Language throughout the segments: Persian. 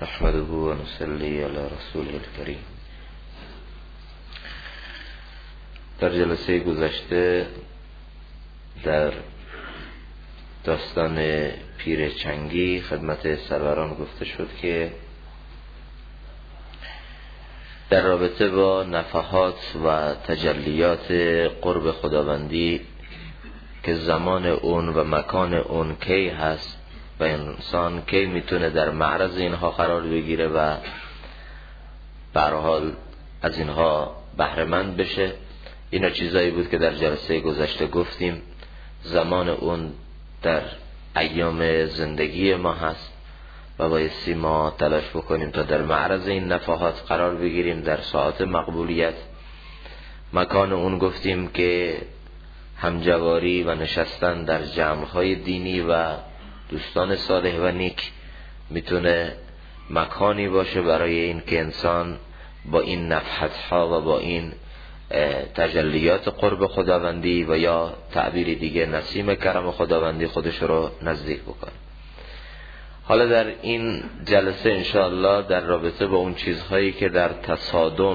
نحمده و نصلی علی رسوله الکریم. در جلسه گذشته در داستان پیر چنگی خدمت سروران گفته شد که در رابطه با نفحات و تجلیات قرب خداوندی که زمان اون و مکان اون کی هست و انسان کی میتونه در معرض اینها قرار بگیره و به هر حال از اینها بهره مند بشه. اینا چیزایی بود که در جلسه گذشته گفتیم. زمان اون در ایام زندگی ما هست و بایستی ما تلاش بکنیم تا در معرض این نفحات قرار بگیریم در ساعات مقبولیت. مکان اون گفتیم که همجواری و نشستن در جمع‌های دینی و دوستان صالح و نیک میتونه مکانی باشه برای این که انسان با این نفحت‌ها و با این تجلیات قرب خداوندی و یا تعبیر دیگه نسیم کرم خداوندی خودش رو نزدیک بکنه. حالا در این جلسه انشاءالله در رابطه با اون چیزهایی که در تصادم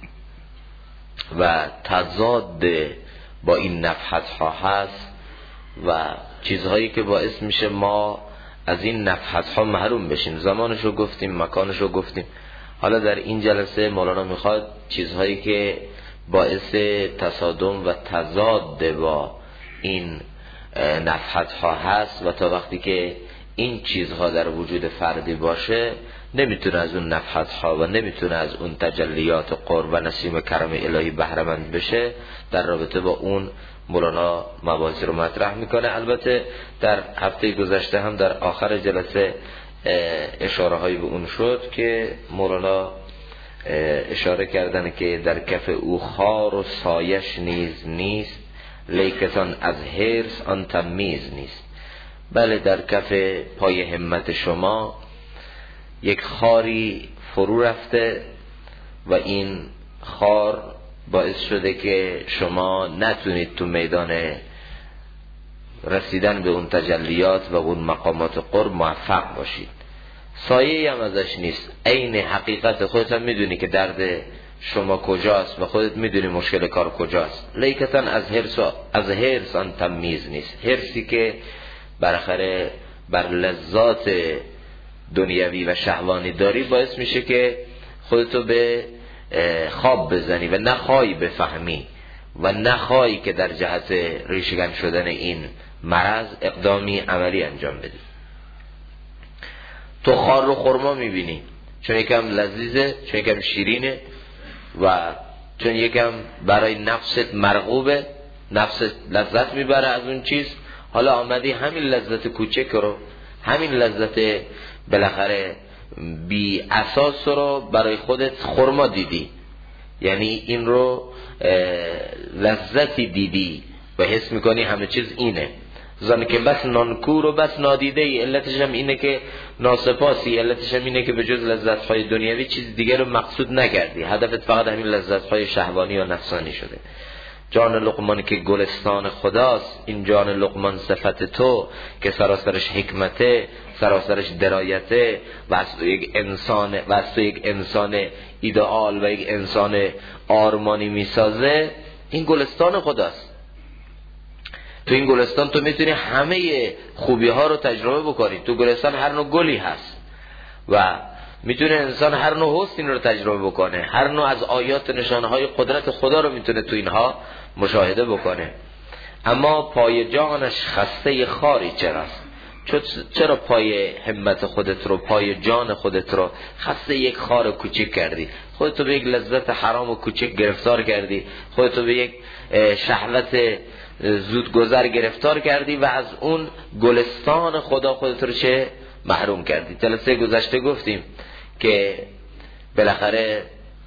و تضاد با این نفحت‌ها هست و چیزهایی که باعث میشه ما از این نفحت‌ها محروم بشیم، زمانشو گفتیم، مکانشو گفتیم. حالا در این جلسه مولانا میخواد چیزهایی که باعث تصادم و تضاد با این نفحت‌ها هست و تا وقتی که این چیزها در وجود فردی باشه نمیتونه از اون نفحت‌ها و نمیتونه از اون تجلیات قرب و نسیم کرم الهی بهره مند بشه. در رابطه با اون مولانا مباحث رو مطرح میکنه. البته در هفته گذشته هم در آخر جلسه اشاره هایی به اون شد که مولانا اشاره کردن که در کف او خار و سایش نیز نیست، لیکتان از حرص آن تمیز نیست. بله، در کف پای همت شما یک خاری فرو رفته و این خار باعث شده که شما نتونید تو میدان رسیدن به اون تجلیات و اون مقامات قرب موفق باشید. سایه هم ازش نیست، عین حقیقت. خودت هم میدونی که درد شما کجاست و خودت میدونی مشکل کار کجاست. لیکتن از حرص آن تمیز نیست. حرصی که بالاخره بر لذات دنیوی و شهوانی داری باعث میشه که خودتو به خواب بزنی و نخوای بفهمی و نخوای که در جهت ریشه‌کن شدن این مرض اقدامی عملی انجام بدی. تو خار رو خرما میبینی چون یکم لذیذه، چون یکم شیرینه و چون یکم برای نفست مرغوبه، نفست لذت میبره از اون چیز. حالا آمدی همین لذت کوچک رو، همین لذت بالاخره بی اساس رو برای خودت خرما دیدی، یعنی این رو لذتی دیدی و حس میکنی همه چیز اینه. زن که بس نانکور و بس نادیده ای، علتش هم اینه که ناسپاسی، علتش هم اینه که به جز لذت‌های دنیوی چیز دیگه رو مقصود نکردی، هدفت فقط همین لذت‌های شهوانی و نفسانی شده. جان لقمان که گلستان خداست، این جان لقمان صفت تو که سراسرش حکمته، سراسرش درایته و از تو یک انسان ایدئال و یک انسان آرمانی میسازه. این گلستان خداست. تو این گلستان تو میتونی همه خوبی ها رو تجربه بکنی. تو گلستان هر نوع گلی هست و میتونه انسان هر نوع حسن رو تجربه بکنه، هر نوع از آیات نشانه های قدرت خدا رو میتونه تو اینها مشاهده بکنه. اما پای جانش خسته خاری چراست؟ چرا پای همت خودت رو، پای جان خودت رو خسته یک خار کوچک کردی؟ خودتو به یک لذت حرام و کوچک گرفتار کردی، خودتو به یک شهوت زودگذر گرفتار کردی و از اون گلستان خدا خودت رو چه محروم کردی. جلسه گذشته گفتیم که بالاخره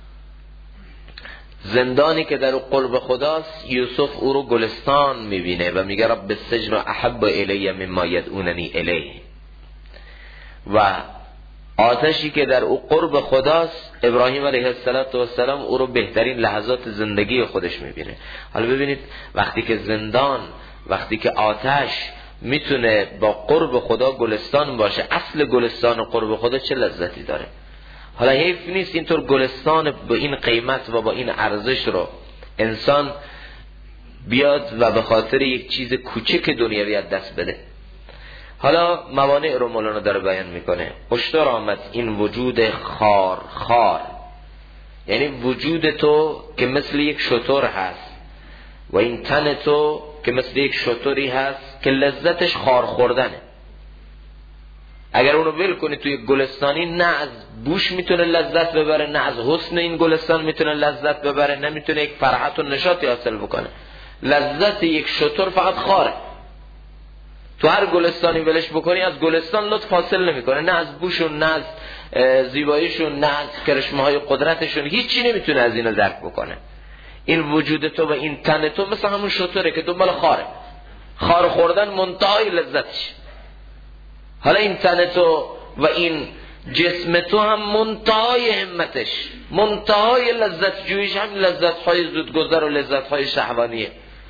زندانی که در قرب خداست، یوسف او رو گلستان میبینه و میگه رب السجن احب الی مما یدعوننی الیه. و آتشی که در او قرب خداست، ابراهیم علیه السلام او رو بهترین لحظات زندگی خودش میبینه. حالا ببینید وقتی که زندان، وقتی که آتش میتونه با قرب خدا گلستان باشه. اصل گلستان قرب خدا چه لذتی داره. حالا حیف نیست اینطور گلستان با این قیمت و با این ارزش رو انسان بیاد و به خاطر یک چیز کوچک دنیوی از دست بده. حالا موانع رو مولانا داره بیان میکنه. هشدار آمد این وجود خار، یعنی وجود تو که مثل یک شتر هست و این تن تو که مثل یک شتری هست که لذتش خار خوردنه. اگر اونو ول کنی توی گلستانی، نه از بوش میتونه لذت ببره، نه از حسن این گلستان میتونه لذت ببره، نه میتونه یک فرحت و نشاطی حاصل بکنه. لذت یک شتر فقط خاره. تو هر گلستانی ولش بکنی از گلستان لطف حاصل نمیکنه، نه از بوشون، نه از زیباییشون، نه از کرشمه های قدرتشون، هیچی نمیتونه از اینو درک بکنه. این وجود تو و این تن تو مثل همون شتره که دنبال خاره. خار خوردن منتهای لذتش. حالا این تن تو و این جسم تو هم منتهای همتش، منتهای لذت جویش هم لذت‌های زودگذر و لذت‌های شهوانیه.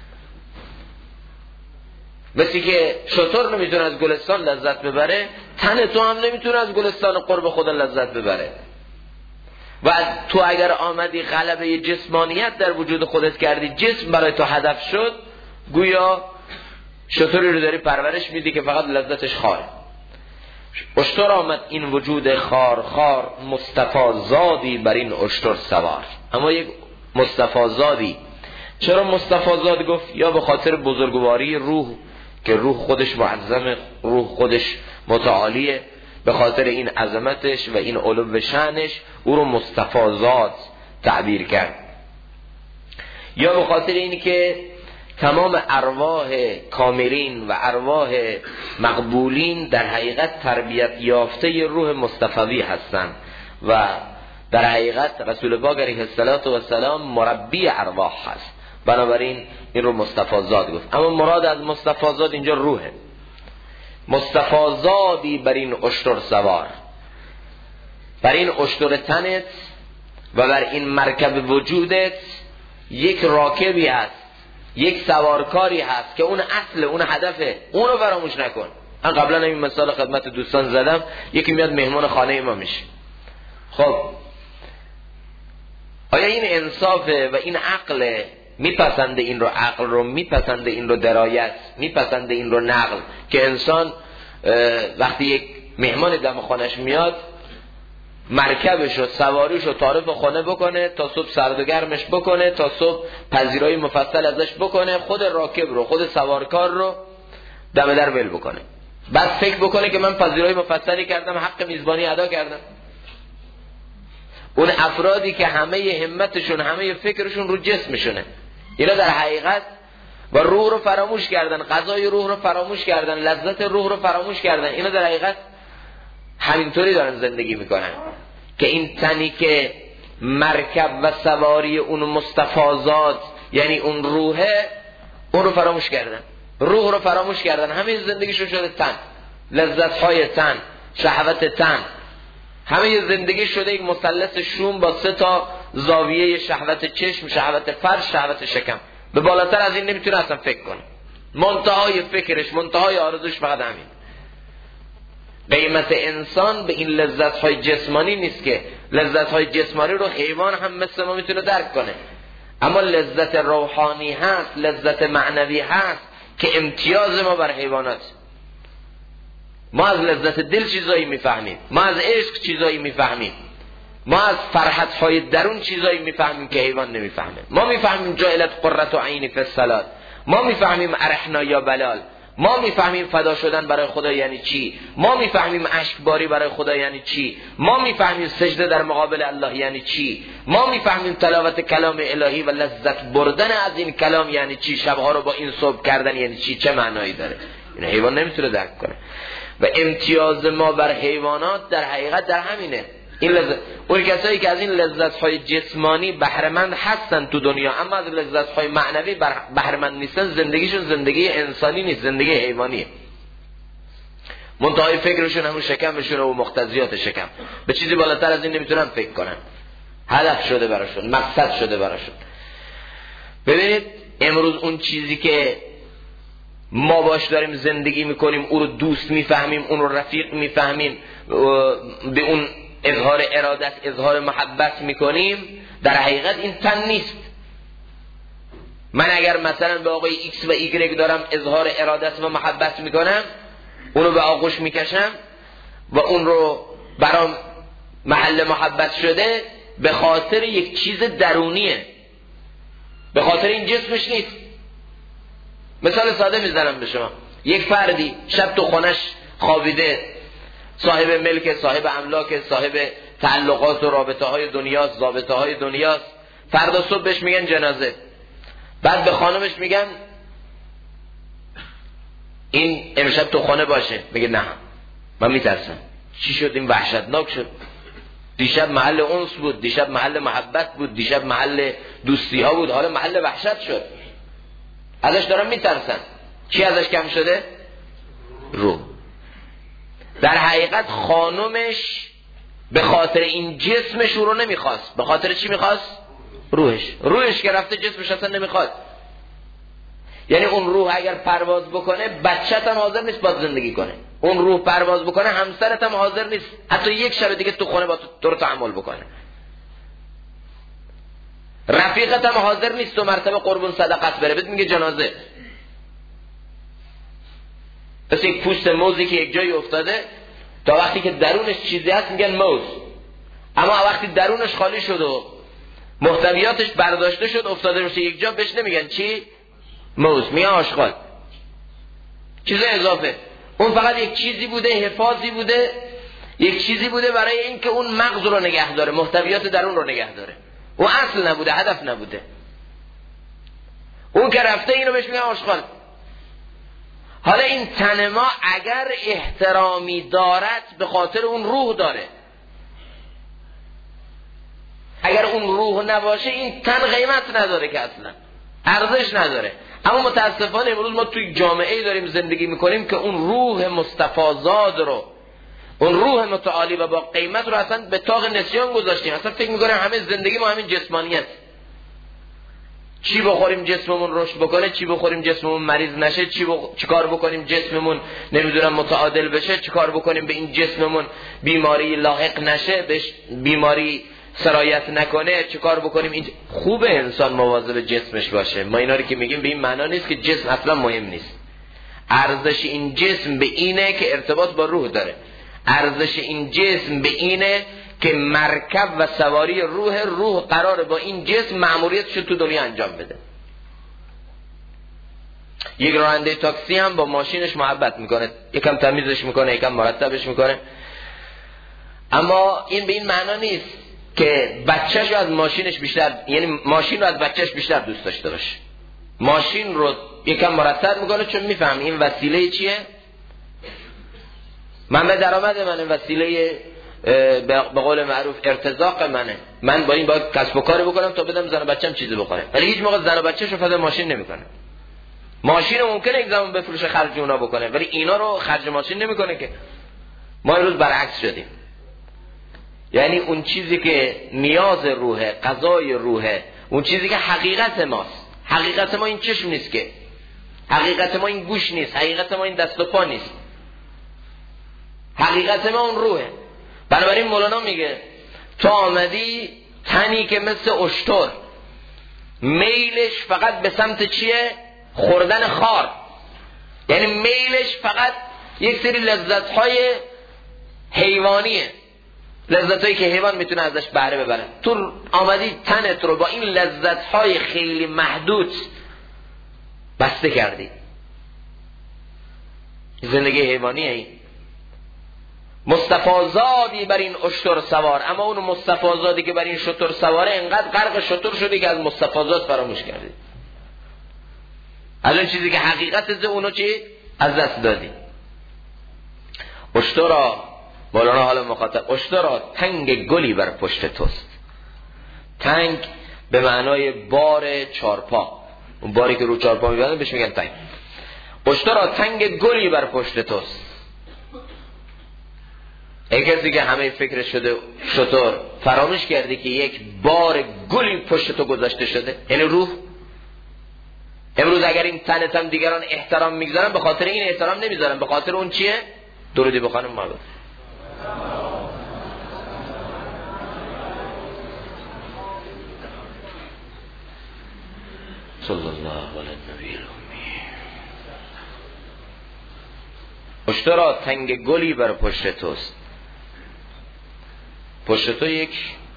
مثل که شتر نمیتونه از گلستان لذت ببره، تن تو هم نمیتونه از گلستان قرب خدا لذت ببره. و تو اگر آمدی غلبه جسمانیت در وجود خودت کردی، جسم برای تو هدف شد، گویا شتری رو داری پرورش میدی که فقط لذتش خاره. اشتر آمد این وجود خار، مصطفی زادی بر این اشتر سوار. اما یک مصطفی زادی. چرا مصطفی زاد گفت؟ یا به خاطر بزرگواری روح که روح خودش معظم، روح خودش متعالیه، به خاطر این عظمتش و این علو شأنش او رو مصطفی زاد تعبیر کرد. یا به خاطر این که تمام ارواح کاملین و ارواح مقبولین در حقیقت تربیت یافته روح مصطفوی هستند و در حقیقت رسول پاک علیه السلام مربی ارواح هست. بنابراین این رو مصطفی زاد گفت. اما مراد از مصطفی زاد اینجا روحه. مصطفی زادی بر این اشتر سوار، بر این اشتر تنت و بر این مرکب وجودت یک راکبی هست، یک سوارکاری هست که اون اصل، اون هدفه، اون رو فراموش نکن. من قبلا این مثال خدمت دوستان زدم، یکی میاد مهمان خانه ما میشه. خب آیا این انصافه و این عقل میپسنده این رو، عقل رو میپسنده این رو درایت، میپسنده این رو نقل، که انسان وقتی یک مهمان دم خانش میاد مرکبش و سواریش و تعارف خانه بکنه، تا صبح سرد و گرمش بکنه، تا صبح پذیرایی مفصل ازش بکنه، خود راکب رو، خود سوارکار رو دم در ول بکنه، بعد فکر بکنه که من پذیرایی مفصلی کردم، حق میزبانی ادا کردم. اون افرادی که همه همتشون، همه فکرشون رو جسمشونه، اینا در حقیقت و روح رو فراموش کردن، غذای روح رو فراموش کردن، لذت روح رو فراموش کردن. اینا در حقیقت همینطوری دارن زندگی میکنن که این تنی که مرکب و سواری اون مصطفازات، یعنی اون روحه، اون رو فراموش کردن، روح رو فراموش کردن. همین زندگیشون شده تن، لذت‌های تن، شهوت تن، همه زندگی شده یک مثلث شوم با 3 زاویه، شهوت چشم، شهوت فرج، شهوت شکم. به بالاتر از این نمیتونه اصلا فکر کنه. منتهای فکرش، منتهای آرزوش فقط همین. قیمت انسان به این لذت‌های جسمانی نیست که لذت‌های جسمانی رو حیوان هم مثل ما میتونه درک کنه، اما لذت روحانی هست، لذت معنوی هست که امتیاز ما بر حیوانات. ما از لذت دل چیزایی میفهمیم، ما از عشق چیزایی میفهمیم، ما از فرحت‌های درون چیزایی میفهمیم که حیوان نمیفهمه. ما میفهمیم جعلت قرة عینی فی الصلاة، ما میفهمیم ارحنا یا بلال، ما میفهمیم فدا شدن برای خدا یعنی چی، ما میفهمیم اشکباری برای خدا یعنی چی، ما میفهمیم سجده در مقابل الله یعنی چی، ما میفهمیم تلاوت کلام الهی و لذت بردن از این کلام یعنی چی، شبها رو با این صبح کردن یعنی چی، چه معنایی داره. این حیوان نمیتونه درک کنه. و امتیاز ما بر حیوانات در حقیقت در همینه. این لذت، اون کسایی که از این لذت‌های جسمانی بهره‌مند هستن تو دنیا، اما از لذت‌های معنوی بهره‌مند نیستن، زندگیشون زندگی انسانی نیست، زندگی حیوانیه. منتهای فکرشون همون شکمشون و مقتضیات شکم، به چیزی بالاتر از این نمیتونن فکر کنن. هدف شده براشون، مقصد شده براشون. ببینید امروز اون چیزی که ما باش داریم زندگی میکنیم، او رو دوست میفهمیم، اون رو رفیق میفهمیم، به اون اظهار ارادت، اظهار محبت میکنیم، در حقیقت این تن نیست. من اگر مثلا به آقای ایکس و ایگرگ دارم اظهار ارادت و محبت میکنم، اونو به آغوش میکشم و اون رو برام محل محبت شده، به خاطر یک چیز درونیه، به خاطر این جسمش نیست. مثال ساده میزنم به شما. یک فردی شب تو خونش خوابیده، صاحب ملک، صاحب املاک، صاحب تعلقات و رابطه های دنیاست، ضابطه های دنیاست. فردا صبح بهش میگن جنازه. بعد به خانمش میگن این امشب تو خانه باشه. میگه نه، من میترسم. چی شد؟ این وحشتناک شد. دیشب محل انس بود، دیشب محل محبت بود، دیشب محل دوستی ها بود، حالا محل وحشت شد. ازش دارم میترسن. چی ازش کم شده؟ روح. در حقیقت خانمش به خاطر این جسمش رو نمیخواست. به خاطر چی میخواست؟ روحش که رفته، جسمش اصلا نمیخواد. یعنی اون روح اگر پرواز بکنه، بچت هم حاضر نیست باید زندگی کنه. اون روح پرواز بکنه، همسرت هم حاضر نیست حتی یک شب دیگه تو خونه با تو رو تحمل بکنه. رفیقت هم حاضر نیست تو مرتبه قربون صدقت بره، بهت میگه جنازه. پس یک پوست موزی که یک جایی افتاده، تا وقتی که درونش چیزی هست میگن موز، اما وقتی درونش خالی شد و محتویاتش برداشته شد افتاده روش یک جا، بهش نمیگن چی؟ موز، میگن آشغال، چیز اضافه. اون فقط یک چیزی بوده، حفاظی بوده، یک چیزی بوده برای اینکه اون مغز رو نگه داره، محتویات درون رو نگه داره. اون اصل نبوده، هدف نبوده. اون که رفته، اینو بهش میگن آشغال. حالا این تن ما اگر احترامی دارد، به خاطر اون روح داره. اگر اون روح نباشه، این تن قیمت نداره، که اصلا ارزش نداره. اما متاسفانه امروز ما توی جامعه‌ای داریم زندگی میکنیم که اون روح مصطفی‌زاد رو، اون روح متعالی و با قیمت رو اصلا به طاق نسیان گذاشتیم. اصلا فکر میکنیم همه زندگی ما همین جسمانیت. چی بخوریم جسممون رشد بکنه، چی بخوریم جسممون مریض نشه، چی کار بکنیم جسممون نمیدونم متعادل بشه، چی کار بکنیم به این جسممون بیماری لاحق نشه، بهش بیماری سرایت نکنه، چی کار بکنیم. این خوبه انسان مواظب جسمش باشه. ما اینا رو که میگیم به این معنا نیست که جسم اصلا مهم نیست. ارزش این جسم به اینه که ارتباط با روح داره. ارزش این جسم به اینه که مرکب و سواری روح قراره با این جسم مأموریتشو تو دنیا انجام بده. یک راننده تاکسی هم با ماشینش محبت میکنه، یکم تمیزش میکنه، یکم مرتبش میکنه، اما این به این معنا نیست که بچه‌ش رو از ماشینش بیشتر، یعنی ماشین رو از بچه‌ش بیشتر دوست داشته باشه. ماشین رو یکم مرتب میکنه چون میفهم این وسیله چیه، منبع درآمد منه، وسیله به قول معروف ارتزاق منه. من با این باید کسب و کاری بکنم تا بدم زن و بچه‌م چیزی بخوره. ولی هیچ موقع زن و بچه‌ش رو فدای ماشین نمیکنه. ماشین ممکنه یک زمان بفروشه خرج اونا بکنه، ولی اینا رو خرج ماشین نمیکنه. که ما امروز برعکس شدیم. یعنی اون چیزی که نیاز روحه، غذای روحه، اون چیزی که حقیقت ماست. حقیقت ما این چشم نیست، که حقیقت ما این گوش نیست، حقیقت ما این دست و پا نیست، حقیقت ما اون روحه. بنابراین مولانا میگه تو آمدی تنی که مثل اشتر، میلش فقط به سمت چیه؟ خوردن خار. یعنی میلش فقط یک سری لذت‌های حیوانیه، لذت‌هایی که حیوان میتونه ازش بهره ببره. تو آمدی تنت رو با این لذت‌های خیلی محدود بسته کردی. زندگی حیوانیه این. مصطفی‌زادی بر این اشتر سوار، اما اون مصطفی‌زادی که بر این شتر سواره انقدر غرق شتر شدی که از مصطفی‌زاد فراموش کردی. از اون چیزی که حقیقت اونو چی؟ از دست دادی. اشترا، مولانا حالا مخاطب، اشترا تنگ گلی بر پشت توست. تنگ به معنای بار چارپا، اون باری که رو چارپا میبندن بهش میگن تنگ. اشترا تنگ گلی بر پشت توست. ای کسی که همه فکر شده شطور، فراموش کردی که یک بار گلی پشت تو گذاشته شده، یعنی روح. امروز اگر این تنت هم دیگران احترام میگذارن، به خاطر این احترام نمیذارن، به خاطر اون چیه؟ درودی بخوانم ما صلی الله علی النبی الامی. پشت را تنگ گلی بر پشت توست. پشت تو یک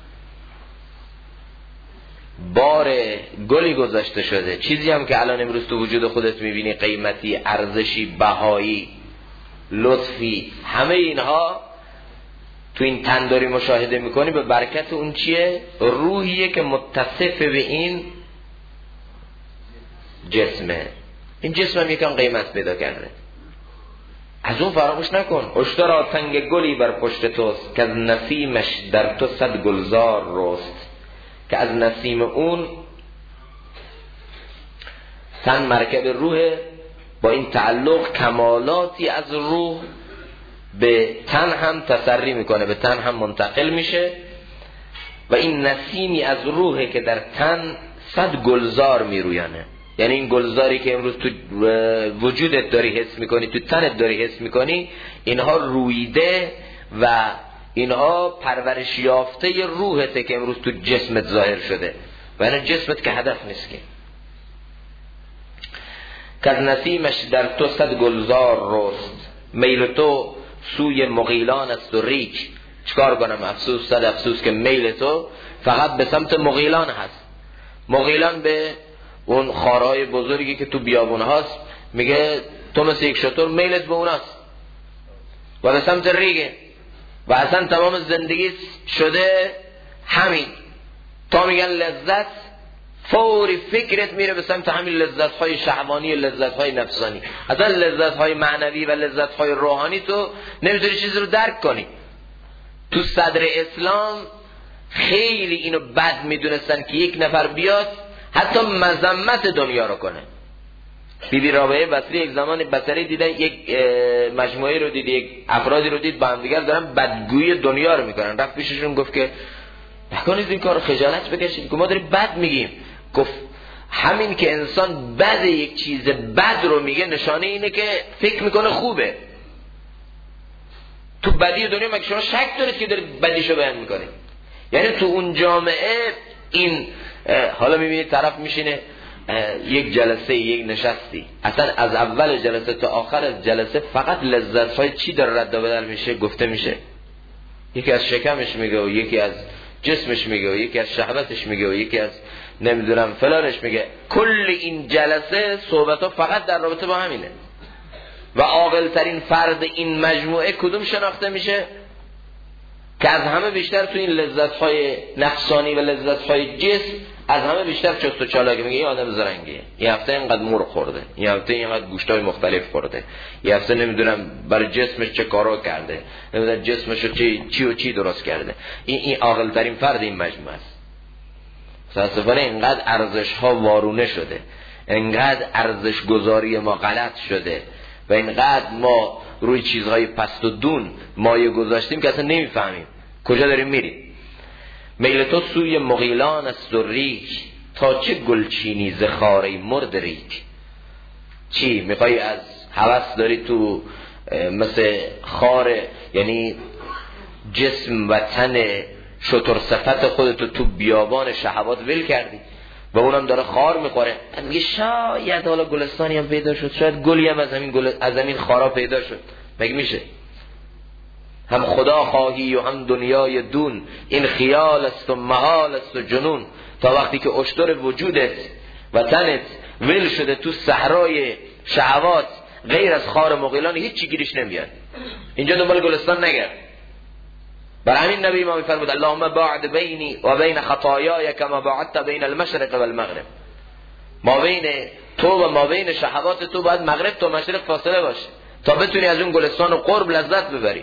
بار گلی گذاشته شده، چیزی هم که الان امروز تو وجود خودت میبینی، قیمتی، ارزشی، بهایی، لطفی، همه اینها تو این تن داری مشاهده میکنی، به برکت اون چیه؟ روحیه که متصف به این جسمه. این جسم هم یکم قیمت پیدا کرده، از اون فراموش نکن. اشترا تنگ گلی بر پشت توست که از نسیمش در تو صد گلزار رست. که از نسیم اون، تن مرکب روحه، با این تعلق کمالاتی از روح به تن هم تسری میکنه، به تن هم منتقل میشه و این نسیمی از روحه که در تن صد گلزار میرویانه. یعنی این گلزاری که امروز تو وجودت داری حس میکنی، تو تنت داری حس میکنی، اینها رویده و اینها پرورش یافته روحته که امروز تو جسمت ظاهر شده و این جسمت که هدف نیست. که از نسیمش در تو صد گلزار رست. میل تو سوی مغیلان است و ریک. چکار کنم؟ افسوس صد افسوس که میل تو فقط به سمت مغیلان هست. مغیلان به اون خارهای بزرگی که تو بیابون هاست، میگه تو مثل یک شتر میلت به اوناست و به سمت ریگه و اصلا تمام زندگی شده همین. تا میگن لذت، فوری فکرت میره به سمت همین لذت های شهوانی، لذت های نفسانی. اصلا لذت های معنوی و لذت های روحانی تو نمیتونی چیزی رو درک کنی. تو صدر اسلام خیلی اینو بد میدونستن که یک نفر بیاد حتی مذمت دنیا رو کنه. بیبی رابعه بصری یک زمان بصری دیدن، یک مجموعه رو دید، یک افرادی رو دید با هم دیگر دارن بدگویی دنیا رو میکنن. رفت پیششون گفت که نکنید این کارو، خجالت بکشید که ما داریم بد میگیم. گفت همین که انسان بد یک چیز بد رو میگه نشانه اینه که فکر میکنه خوبه. تو بدی دنیا مگه شما شک دارید که دارید بدیشو بیان میکنید؟ یعنی تو اون جامعه این حالا میبینید طرف میشینه یک جلسه، یک نشستی، اصلا از اول جلسه تا آخر جلسه فقط لذت‌های چی داره رد و بدل میشه، گفته میشه. یکی از شکمش میگه و یکی از جسمش میگه و یکی از شهوتش میگه و یکی از نمیدونم فلانش میگه. کل این جلسه صحبت‌ها فقط در رابطه با همینه. و عاقل ترین فرد این مجموعه کدوم شناخته میشه؟ که از همه بیشتر تو این لذت‌های نفسانی و لذت‌های جسم از همه بیشتر چست و چالاکه. میگه این آدم زرنگیه، این هفته اینقدر مرغ خورده، این هفته اینقدر گوشت‌های مختلف خورده، این هفته نمیدونم برای جسمش چه کارا کرده، نمیدونم جسمش رو چی و چی درست کرده. این عاقل ترین فرد این مجموعه است. متأسفانه اینقدر ارزش‌ها وارونه شده، اینقدر ارزش گذاری ما غلط شده و اینقدر ما روی چیزهای پست و دون مایه گذاشتیم که اصلا نمیفهمیم کجا داریم میریم. میل تو سوی مغیلان است و ریک، تا چه گلچینی ز خاره مرد ریک. چی میخوای؟ از هوس داری تو مثل خاره، یعنی جسم و تن شتر صفت خودتو تو بیابان شهوات ول کردی و اونم داره خار میخوره. میگه شاید حالا گلستانی هم پیدا شد، شاید گلی هم از همین خارا پیدا شد. مگه میشه؟ هم خدا خواهی و هم دنیای دون، این خیال است و محال است و جنون. تا وقتی که اشتر وجودت و تنت ول شده تو صحرای شهوات، غیر از خار مغیلان هیچی گیرش نمیاد. اینجا دنبال گلستان نگرد. برای همین نبی ما میفرمود اللهم باعد بینی و بین خطایای کما باعدت بین المشرق و المغرب. ما بین تو و ما بین شهوات تو باید مغرب تا مشرق فاصله باشه تا بتونی از اون گلستان و قرب لذت ببری.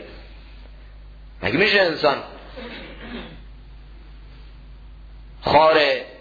مگه میشه انسان خار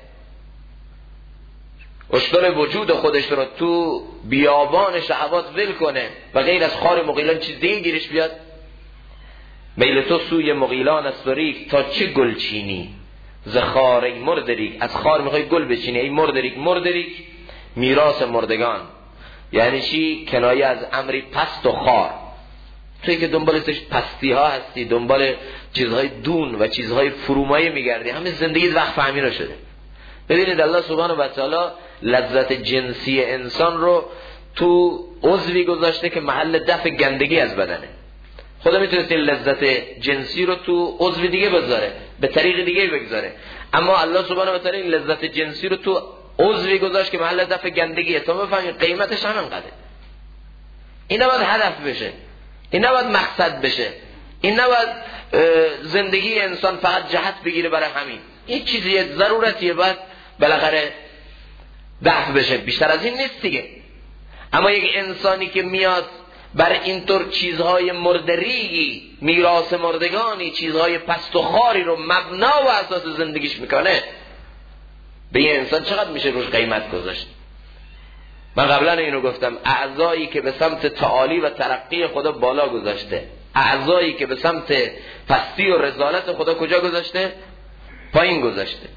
اشتر وجود خودش رو تو بیابان شهوات ول کنه و غیر از خار مغیلان چیز دیگه گیرش بیاد؟ میل تو سوی مغیلان است و ریک، تا چه گل چینی ز خار ای مرد ریک. از خار میخوای گل بچینی ای مرد ریک. مرد ریک میراث مردگان یعنی چی؟ کنایه از امری پست و خار. توی که دنبال پستی ها هستی، دنبال چیزهای دون و چیزهای فرومایه میگردی، همه زندگیت وقت فهمی رو شده. ببینید الله سبحانه و تعالی لذت جنسی انسان رو تو عضوی گذاشته که محل دفع گندگی از بدنه. خدا میتونست این لذت جنسی رو تو عضو دیگه بذاره، به طریق دیگه بگذاره، اما الله سبحانه و تعالی این لذت جنسی رو تو عضوی گذاشت که محل دفع گندگیه. تا بفهمید قیمتش همینقدره. این نباید هدف بشه، این نباید مقصد بشه، این نباید زندگی انسان فقط جهت بگیره برای همین. این چیزیه، ضرورتیه، باید بالاخره دفع بشه، بیشتر از این نیست دیگه. اما یک انسانی که میاد بر اینطور چیزهای مردریگی، میراث مردگانی، چیزهای پست و خاری رو مبنا و اساس زندگیش میکنه، به این انسان چقدر میشه روش قیمت گذاشت؟ من قبلا اینو گفتم، اعضایی که به سمت تعالی و ترقی خدا بالا گذاشته، اعضایی که به سمت پستی و رذالت خدا کجا گذاشته؟ پایین گذاشته.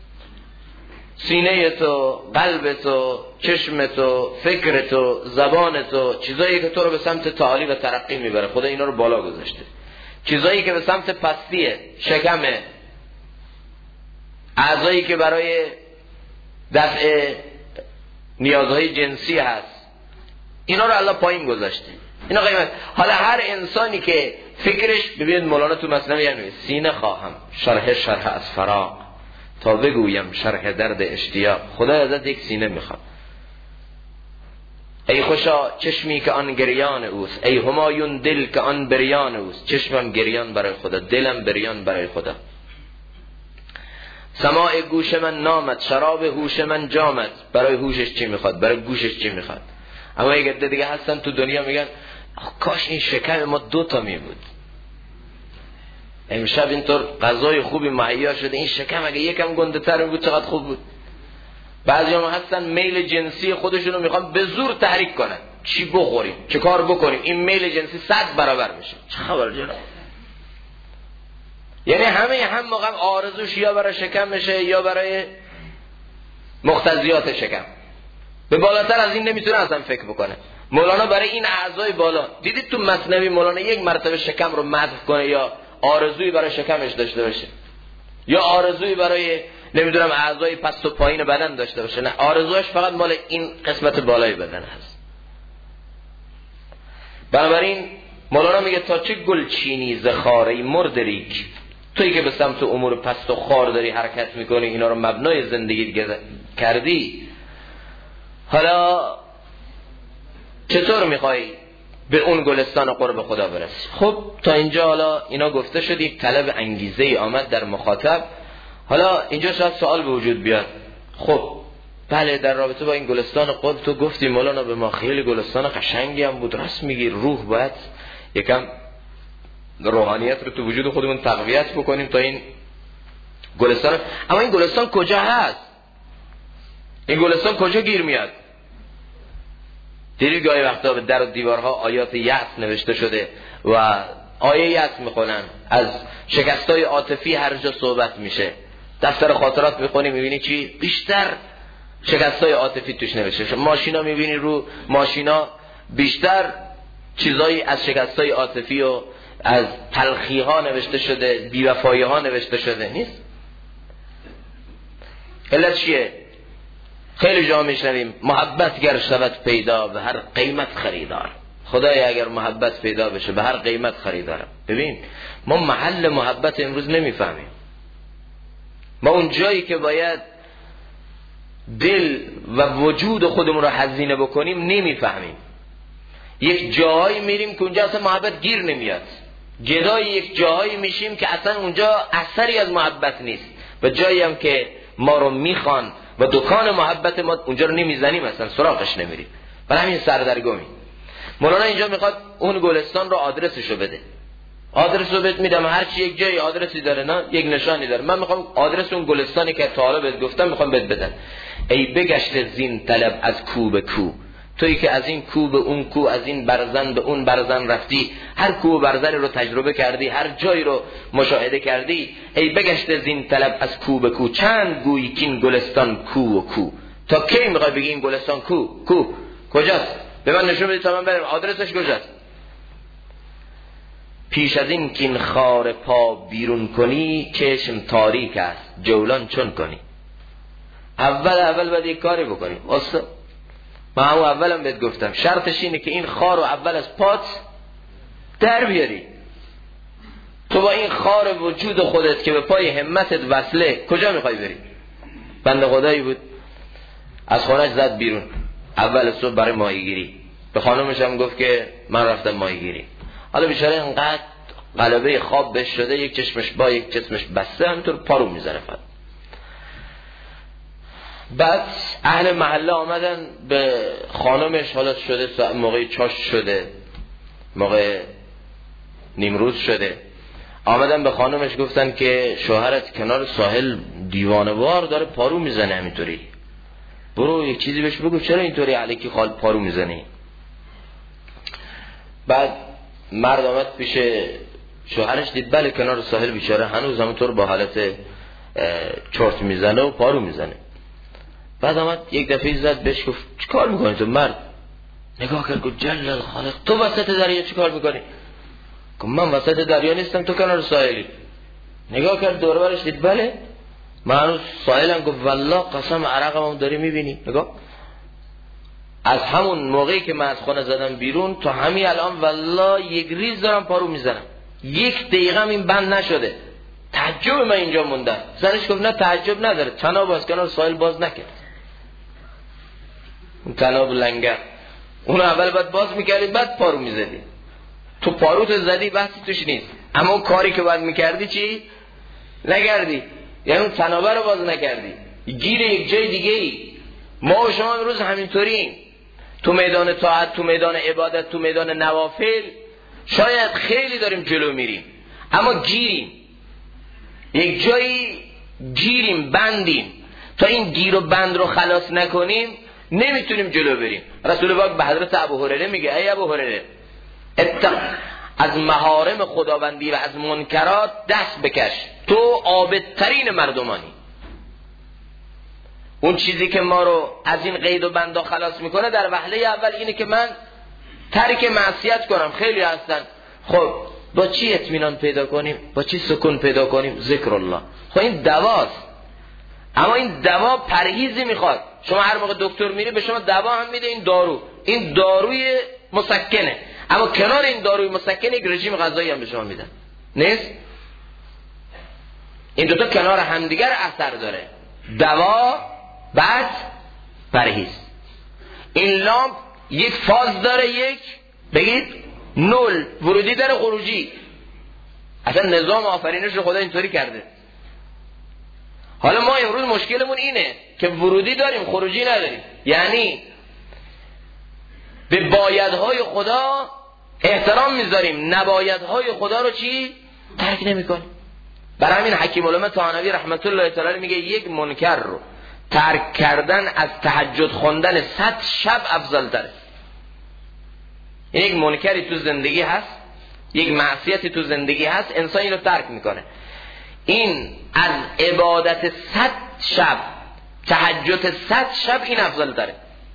سینه تو، قلب تو، چشم تو، فکر تو، زبان تو، چیزایی که تو رو به سمت تعالی و ترقی میبره، خدا اینا رو بالا گذاشته. چیزایی که به سمت پستیه، شکمه، اعضایی که برای دفع نیازهای جنسی هست، اینا رو الله پایین گذاشته. اینا قیمت. حالا هر انسانی که فکرش، ببینید مولانا تو مثنوی میگه سینه خواهم شرح از فراق تا بگویم شرح درد اشتیاق. خدا ازت یک سینه میخواد. ای خوشا چشمی که آن گریان اوست، ای همایون دل که آن بریان اوست. چشمم گریان برای خدا، دلم بریان برای خدا. سماع گوش من نامد، شراب هوش من جامد. برای هوشش چی میخواد؟ برای گوشش چی میخواد؟ اما یک عده دیگه هستن تو دنیا میگن کاش این شکم ما 2 می بود، امشب اینطور غذای خوبی مهیا شده، این شکم اگه یکم گنده تر بود چقدر خوب بود. بعضی هم هستن میل جنسی خودشونو میخوان به زور تحریک کنن، چی بخوریم، چه کار بکنیم، این میل جنسی 100 برابر میشه. چه خبر جناب؟ یعنی هم موقع آرزوش یا برای شکم میشه یا برای مقتضیات شکم. به بالاتر از این نمیتونه اصلا فکر بکنه. مولانا برای این اعضای بالا، دیدید تو مثنوی مولانا یک مرتبه شکم رو مدح کنه یا آرزویی برای شکمش داشته باشه یا آرزویی برای نمیدونم اعضای پست و پایین بدن داشته باشه؟ نه، آرزوش فقط مال این قسمت بالای بدن هست. بنابراین مولانا میگه تا چه گلچینی زخاره مردریک، تویی که به سمت امور پست و خار داری حرکت میکنی، اینا رو مبنای زندگی کردی، حالا چطور میخوای به اون گلستان قرب خدا برسی؟ خب تا اینجا حالا اینا گفته شد، یک طلب انگیزه ای آمد در مخاطب. حالا اینجا شاید سوال به وجود بیاد، خب بله در رابطه با این گلستان قرب تو گفتی مولانا به ما خیلی گلستان قشنگی هم بود، راست میگی، روح باید یکم روحانیت رو تو وجود خودمون تقویت بکنیم تا این گلستان. اما این گلستان کجا هست؟ این گلستان کجا گیر میاد؟ دیدی گاهی وقتا به در و دیوارها آیات یأس نوشته شده و آیه یأس میخونن، از شکستای عاطفی هر جا صحبت میشه. دفتر خاطرات میخونی میبینی چی؟ بیشتر شکستای عاطفی توش نوشته شده. ماشینا میبینی رو ماشینا بیشتر چیزایی از شکستای عاطفی و از تلخی ها نوشته شده، بی‌وفایی ها نوشته شده نیست. علت چیه؟ خیلی جا میشنویم محبت گر شود پیدا به هر قیمت خریدار. خدای اگر محبت پیدا بشه به هر قیمت خریدارم. ببین ما محل محبت امروز نمیفهمیم. ما اون جایی که باید دل و وجود خودمون رو هزینه بکنیم نمیفهمیم. یک جایی میریم که اونجا اصلا محبت گیر نمیاد، گدای یک جایی میشیم که اصلا اونجا اثری از محبت نیست، و جایی هم که ما رو میخوان و دکان محبت ما اونجا رو نمیزنیم، اصلا سراغش نمیریم، برای همین سردرگمی. مولانا اینجا میخواد اون گلستان رو آدرسشو بده. آدرس رو بهت میدم، هر چی یک جای آدرسی داره، نه یک نشانی داره. من میخوام آدرس اون گلستانی که تا حالا بهت گفتم میخوام بهت بدم. ای بگشت زین طلب از کو به کو، تویی که از این کو به اون کو، از این برزن به اون برزن رفتی، هر کو و برزن رو تجربه کردی، هر جایی رو مشاهده کردی. ای بگشت زین طلب از کو به کو، چند گویی کین گلستان کو و کو. تا کی میخوای بگی این گلستان کو کجاست؟ به من نشون بدید تا من برم. آدرسش کجاست؟ پیش از این که این خار پا بیرون کنی چشم تاریک است جولان چون کنی. اول باید یک کاری بکنی. واسه من همون اولم بهت گفتم شرطش اینه که این خار رو اول از پات در بیاری. تو با این خار وجود خودت که به پای همتت وصله کجا میخوای بری؟ بنده خدایی بود از خانه‌اش زد بیرون اول صبح برای ماهیگیری. به خانمش هم گفت که من رفتم ماهیگیری. حالا بیچاره انقدر غلبه خواب بهش شده یک چشمش با یک چشمش بسته همینطور پارو میزنه فقط. بعد اهل محله آمدن به خانمش، حالا شده موقع چاش شده موقع نیمروز شده، آمدن به خانمش گفتن که شوهرت کنار ساحل دیوانه‌وار داره پارو میزنه همینطوری، برو یک چیزی بهش بگو چرا اینطوری علیکی پارو میزنی. بعد مرد آمد پیش شوهرش دید بله کنار ساحل بیچاره هنوز همونطور با حالت چرت میزنه و پارو میزنه. بعد آمد یک دفعه زد بهش گفت چیکار میکنی تو مرد؟ نگاه کرد گفت جل الخالق تو وسط دریا چیکار میکنی؟ گفت من وسط دریا نیستم تو کنار ساحلی. نگاه کرد دور و برش دید بله من هنوز ساحلم. گفت والله قسم عرقم داری میبینی. نگاه از همون موقعی که من از خونه زدم بیرون تا همین الان والله یک ریز دارم پارو میزنم، یک دقیقه این بند نشده. تعجب من اینجا موندم. زنش گفت نه تعجب نداره، تناب از کنار ساحل باز نکرد. اون تناب لنگر اون اول باید باز میکردی بعد پارو میزدی. تو پاروت زدی بحثی توش نیست، اما اون کاری که باید میکردی چی؟ نکردی. یعنی اون تنابه رو باز نکردی، گیر یک جای دیگه ای. ما و شما امروز همینطوریم، تو میدان طاعت، تو میدان عبادت، تو میدان نوافل شاید خیلی داریم جلو میریم اما گیریم، یک جایی گیریم، بندیم. تا این گیر و بند رو خلاص نکنیم نمیتونیم جلو بریم. رسول پاک به حضرت ابو هریره میگه ای ابو هریره از محارم خداوندی و از منکرات دست بکش، تو عابدترین مردمانی. اون چیزی که ما رو از این قید و بندا خلاص میکنه در وهله اول اینه که من ترک معصیت کنم. خیلی هستن خب با چی اطمینان پیدا کنیم؟ با چی سکون پیدا کنیم؟ ذکر الله. خب این دواست، اما این دوا پرهیزی میخواد. شما هر موقع دکتر میری به شما دوا هم میده، این داروی مسکنه، اما کنار این داروی مسکن یک رژیم غذایی هم به شما میدن. نیست؟ این دوتا کنار همدیگر اثر داره، دوا بعد پرهیز. این لامپ یک فاز داره، یک بگید نول، ورودی داره خروجی. اصلا نظام آفرینش رو خدا اینطوری کرده. حالا ما امروز مشکلمون اینه که ورودی داریم خروجی نداریم، یعنی به بایدهای خدا احترام میذاریم، نبایدهای خدا رو چی؟ ترک نمیکنیم. برای همین حکیم علامه طحاوی رحمت الله تعالی میگه یک منکر رو ترک کردن از تهجد خوندن 100 شب افضل تره. یک منکری تو زندگی هست، یک معصیتی تو زندگی هست، انسان اینو ترک میکنه، این از عبادت 100 شب، تهجد 100 شب این افضل تره.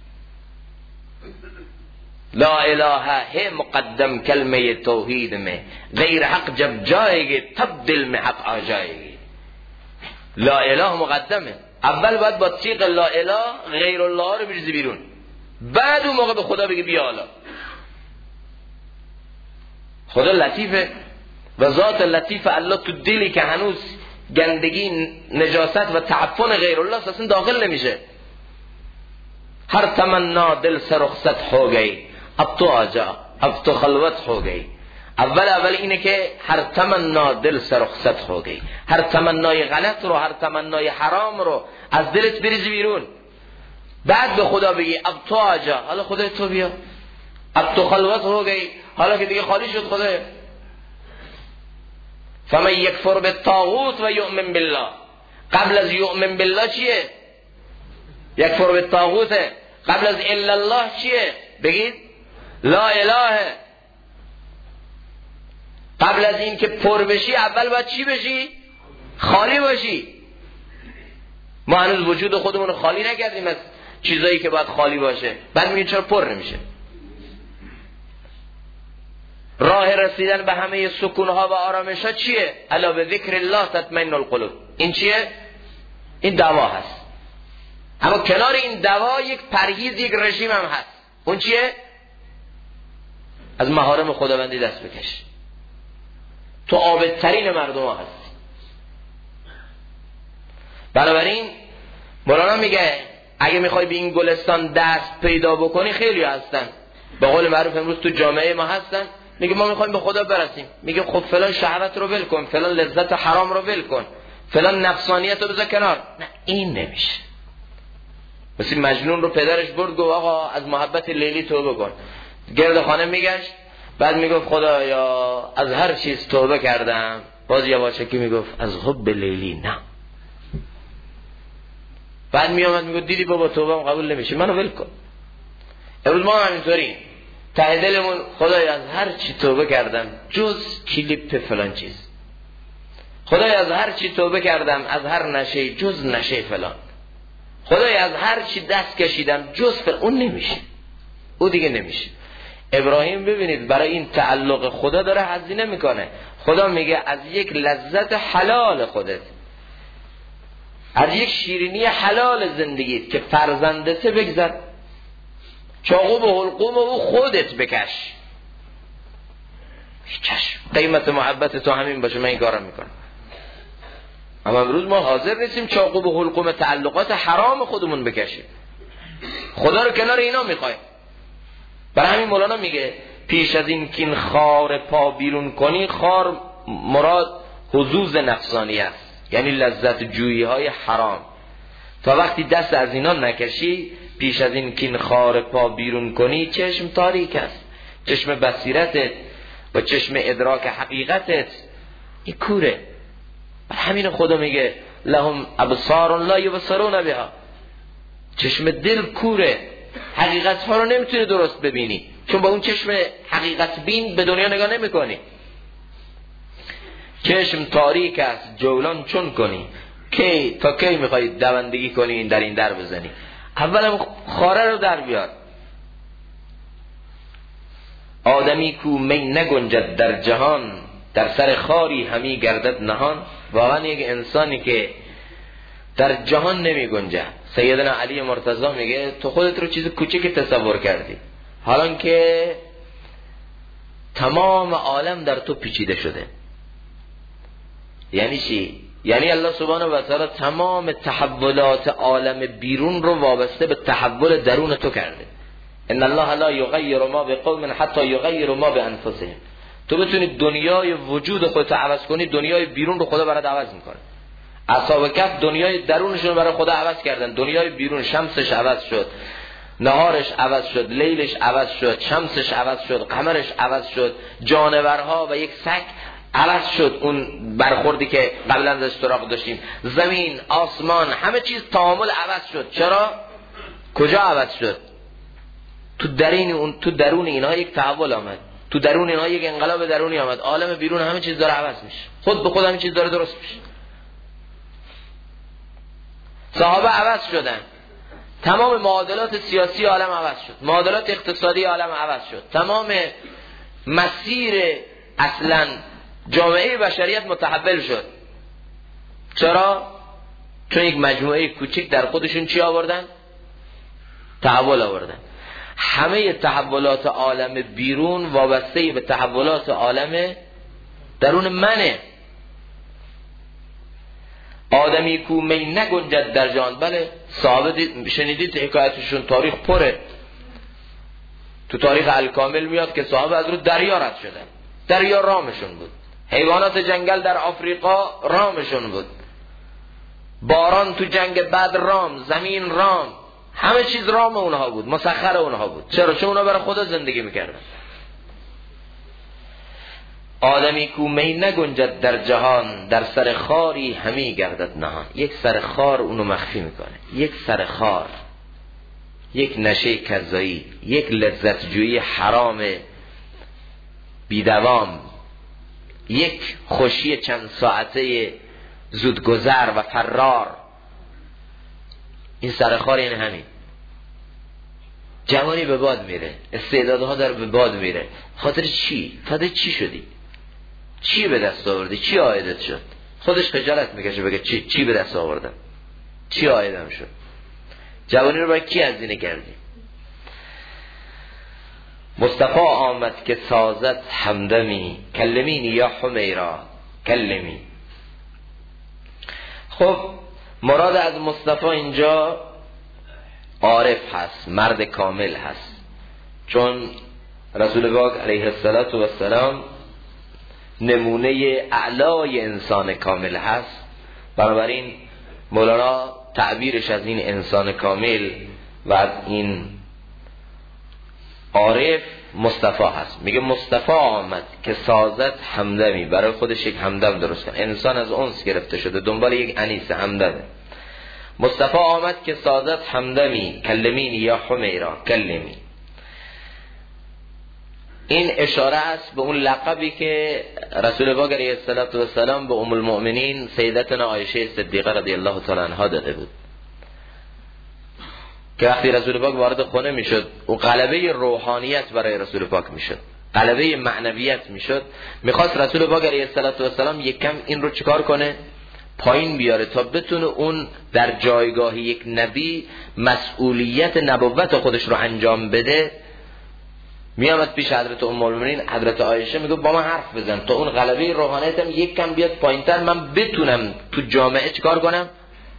لا الهه مقدم کلمه توحید میں، غیر حق جب جائے گی تب دل میں حق آ جائے گی. لا اله مقدمه، اول باید با تیغ لا اله غیر الله رو بریزی بیرون، بعد اون موقع به خدا بگی بیا حالا. خدا لطیفه و ذات لطیف الله تو دلی که هنوز گندگی، نجاست و تعفن غیر الله اصلا داخل نمیشه. هر تمنا دل سے رخصت ہو گئی اب تو آجا اب تو خلوت ہو گئی. اول اینه که هر تمنا دل سے رخصت ہو گئی، هر تمنای غلط رو، هر تمنای حرام رو از دلت بریزی بیرون، بعد به خدا بگی اب تو آجا، حالا خدا تو بیا، اب تو خلوت ہو گئی، حالا که دیگه خالی شد خدا. فمن یکفر بالطاغوت و یؤمن بالله، قبل از یؤمن بالله چیه؟ یکفر بالطاغوت. قبل از الا الله چیه؟ بگید لا اله. قبل از این که پر بشی اول باید چی بشی؟ خالی باشی. ما هنوز وجود خودمون رو خالی نکردیم از چیزایی که باید خالی باشه، بعد میگه چرا پر نمیشه؟ راه رسیدن به همه سکونها و آرامش‌ها چیه؟ الا به ذکر الله تطمئن القلوب. این چیه؟ این دوا هست. اما کنار این دوا یک پرهیز، یک رژیم هم هست. اون چیه؟ از محارم خداوندی دست بکش. تو عابدترین مردم ها هست. بنابراین مولانا میگه اگه میخوای به این گلستان دست پیدا بکنی، خیلی هستن به قول معروف امروز تو جامعه ما هستن، میگه ما میخوایم به خدا برسیم، میگه خب فلان شهوت رو ول کن، فلان لذت حرام رو ول کن، فلان نفسانیت رو بذار کنار. نه، این نمیشه. مثل مجنون رو پدرش برد گفت آقا از محبت لیلی توبه کن، گرد خانه میگشت، بعد میگفت خدایا از هر چیز توبه کردم، باز یواشکی میگفت از حب لیلی نه. بعد میامد میگفت دیدی بابا توبه‌ام قبول نمیشه، منو ول کن. امروز ما همینطوریم، ته دلمون خدایا از هر چی توبه کردم جز کلیپ فلان چیز، خدایا از هر چی توبه کردم از هر نشه جز نشه فلان، خدایا از هر چی دست کشیدم جز فلان. اون نمیشه، او دیگه نمیشه. ابراهیم ببینید برای این تعلق خدا داره هزینه میکنه. خدا میگه از یک لذت حلال خودت، از یک شیرینی حلال زندگیت که فرزندته بگذر، چاقو به حلقوم او خودت بکش. چشم، قیمت محبت تو همین باشه، من این کارم میکنم. اما امروز ما حاضر نیستیم چاقو به حلقوم تعلقات حرام خودمون بکشیم، خدا رو کنار اینا میخوایم. برای همین مولانا میگه پیش از این که این خار پا بیرون کنی، خار مراد حظوظ نفسانی است، یعنی لذت جویی های حرام. تا وقتی دست از اینا نکشی، پیش از این که این خار پا بیرون کنی، چشم تاریک است، چشم بصیرتت و چشم ادراک حقیقتت این کوره. برای همین خدا میگه لهم ابصار لا یبصرون بها، چشم دل کوره، حقیقت ها رو نمیتونی درست ببینی، چون با اون چشم حقیقت بین به دنیا نگاه نمی کنی. چشم تاریک است جولان چون کنی، تا کی میخوایی دوندگی کنی این در این در بزنی؟ اولم خاره رو در بیار. آدمی کو می نگنجد در جهان، در سر خاری همی گردد نهان. واقعا یک انسانی که در جهان نمی گنجد. سیدنا علی مرتضی میگه تو خودت رو چیز کوچیک تصور کردی، حالان که تمام عالم در تو پیچیده شده. یعنی چی؟ یعنی الله سبحانه و تعالی تمام تحولات عالم بیرون رو وابسته به تحول درون تو کرده. ان الله لا یغیر ما بقوم حتی یغیروا ما بانفسهم. تو بتونی دنیای وجود خودت عوض کنی، دنیای بیرون رو خدا برات عوض میکنه. اصحاب کهف دنیای درونشون رو برای خدا عوض کردن. دنیای بیرون شمسش عوض شد، نهارش عوض شد، لیلش عوض شد، شمسش عوض شد، قمرش عوض شد، جانورها و یک سگ عوض شد، اون برخوردی که قبلا ازش سراغ داشتیم، زمین، آسمان، همه چیز تعامل عوض شد. چرا؟ کجا عوض شد؟ تو درون اینها یک تحول آمد، تو درون اینها یک انقلاب درونی آمد. عالم بیرون همه چیز داره عوض میشه، خود به خود همه چیز داره درست میشه. صحابه عوض شدن، تمام معادلات سیاسی عالم عوض شد، معادلات اقتصادی عالم عوض شد، تمام مسیر اصلا جامعه بشریت متحول شد. چرا؟ چون یک مجموعه کوچک در خودشون چی آوردن؟ تحول آوردن. همه تحولات عالم بیرون وابسته به تحولات عالم درون منه. آدمی کو می نگنجد در جهان. بله صحابه شنیدید حکایتشون، تاریخ پره. تو تاریخ الکامل میاد که صحابه از رو دریا رد شدن، دریا رامشون بود، حیوانات جنگل در آفریقا رامشون بود، باران تو جنگ بدر رام، زمین رام، همه چیز رام اونها بود، مسخر اونها بود. چرا؟ چون اونها برای خدا زندگی میکردن. آدمی کو می نگنجد در جهان، در سر خاری همی گردد نهان. یک سر خار اونو مخفی میکنه، یک سر خار، یک نشه کذایی، یک لذت جویی حرام بیدوام، یک خوشی چند ساعته زودگذر و فرار. این سر خار این همین. جوانی به باد میره، استعدادها داره به باد میره. خاطر چی؟ خاطر چی شدی؟ چی به دست آوردی؟ چی عایدت شد؟ خودش خجالت میکشه بگه چی به دست آوردم، چی عایدم شد. جوانی رو باید کی هزینه کردی؟ مصطفی آمد که سازد همدمی، کلمینی یا حمیرا کلمی. خب مراد از مصطفی اینجا عارف هست، مرد کامل هست، چون رسول پاک علیه السلام نمونه اعلای انسان کامل هست. بنابراین مولانا تعبیرش از این انسان کامل و از این عارف مصطفی هست. میگه مصطفی آمد که سازد همدمی، برای خودش یک همدم درست کنه. انسان از انس گرفته شده، دنبال یک انیس همدمه. مصطفی آمد که سازد همدمی، کلمینی یا حمیرا کلمی. این اشاره است به اون لقبی که رسول پاک علیه السلام به ام المؤمنین سیدتنا عایشه صدیقه رضی الله تعالی عنها داده بود، که وقتی رسول پاک وارد خونه میشد و غلبه روحانیت برای رسول پاک میشد، غلبه معنویت میشد، میخواست رسول پاک علیه السلام یک کم این رو چیکار کنه؟ پایین بیاره تا بتونه اون در جایگاه یک نبی مسئولیت نبوت خودش رو انجام بده. میامد پیش حضرت ام المؤمنین حضرت عایشه میگه با من حرف بزن تا اون غلبه روحانیتم یک کم بیاد پایینتر، من بتونم تو جامعه چیکار کنم؟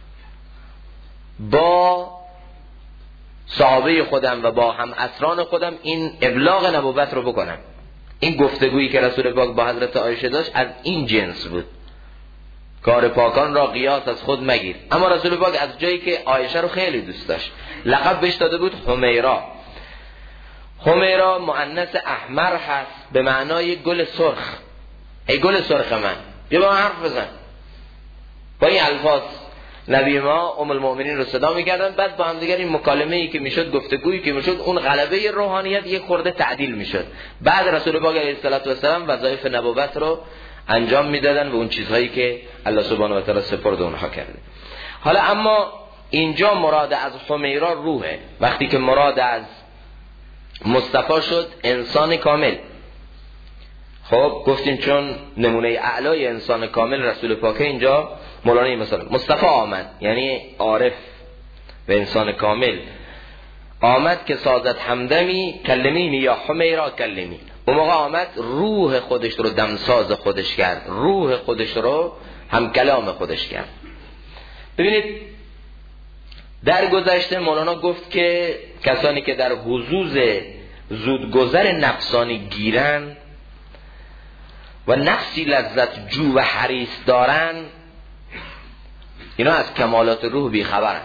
با صحابه خودم و با هم اسران خودم این ابلاغ نبوت رو بکنم. این گفتگویی که رسول پاک با حضرت عایشه داشت از این جنس بود. کار پاکان را قیاس از خود مگیر. اما رسول پاک از جایی که عایشه رو خیلی دوست داشت لقب بهش داده بود حمیرا. حمیرا مؤنث احمر هست به معنای گل سرخ. ای گل سرخ من، بیا با من حرف بزن. با این الفاظ نبی ما ام المؤمنین رو صدا میکردن. بعد با هم دیگر این مکالمه‌ای که میشد، گفتگویی که میشد، اون غلبه روحانیت یک خورده تعدیل میشد. بعد رسول پاک علیه السلام وظایف نبوت رو انجام میدادن و اون چیزهایی که الله سبحانه و تعالی سپرد اونها کرده. حالا اما اینجا مراد از حمیرا روحه. وقتی که مراد از مصطفی شد انسان کامل. خب گفتیم چون نمونه اعلای انسان کامل رسول پاک اینجا مولانا مثلا مصطفی آمد یعنی عارف و انسان کامل. آمد که سازد همدمی، کلمینی یا حمیرا کلمی. اون موقع آمد روح خودش رو دمساز خودش کرد، روح خودش رو هم کلام خودش کرد. ببینید در گذشته مولانا گفت که کسانی که در حظوظ زودگذر نفسانی گیرن و نفسی لذت جو و حریص دارن، اینا از کمالات روح بیخبرن.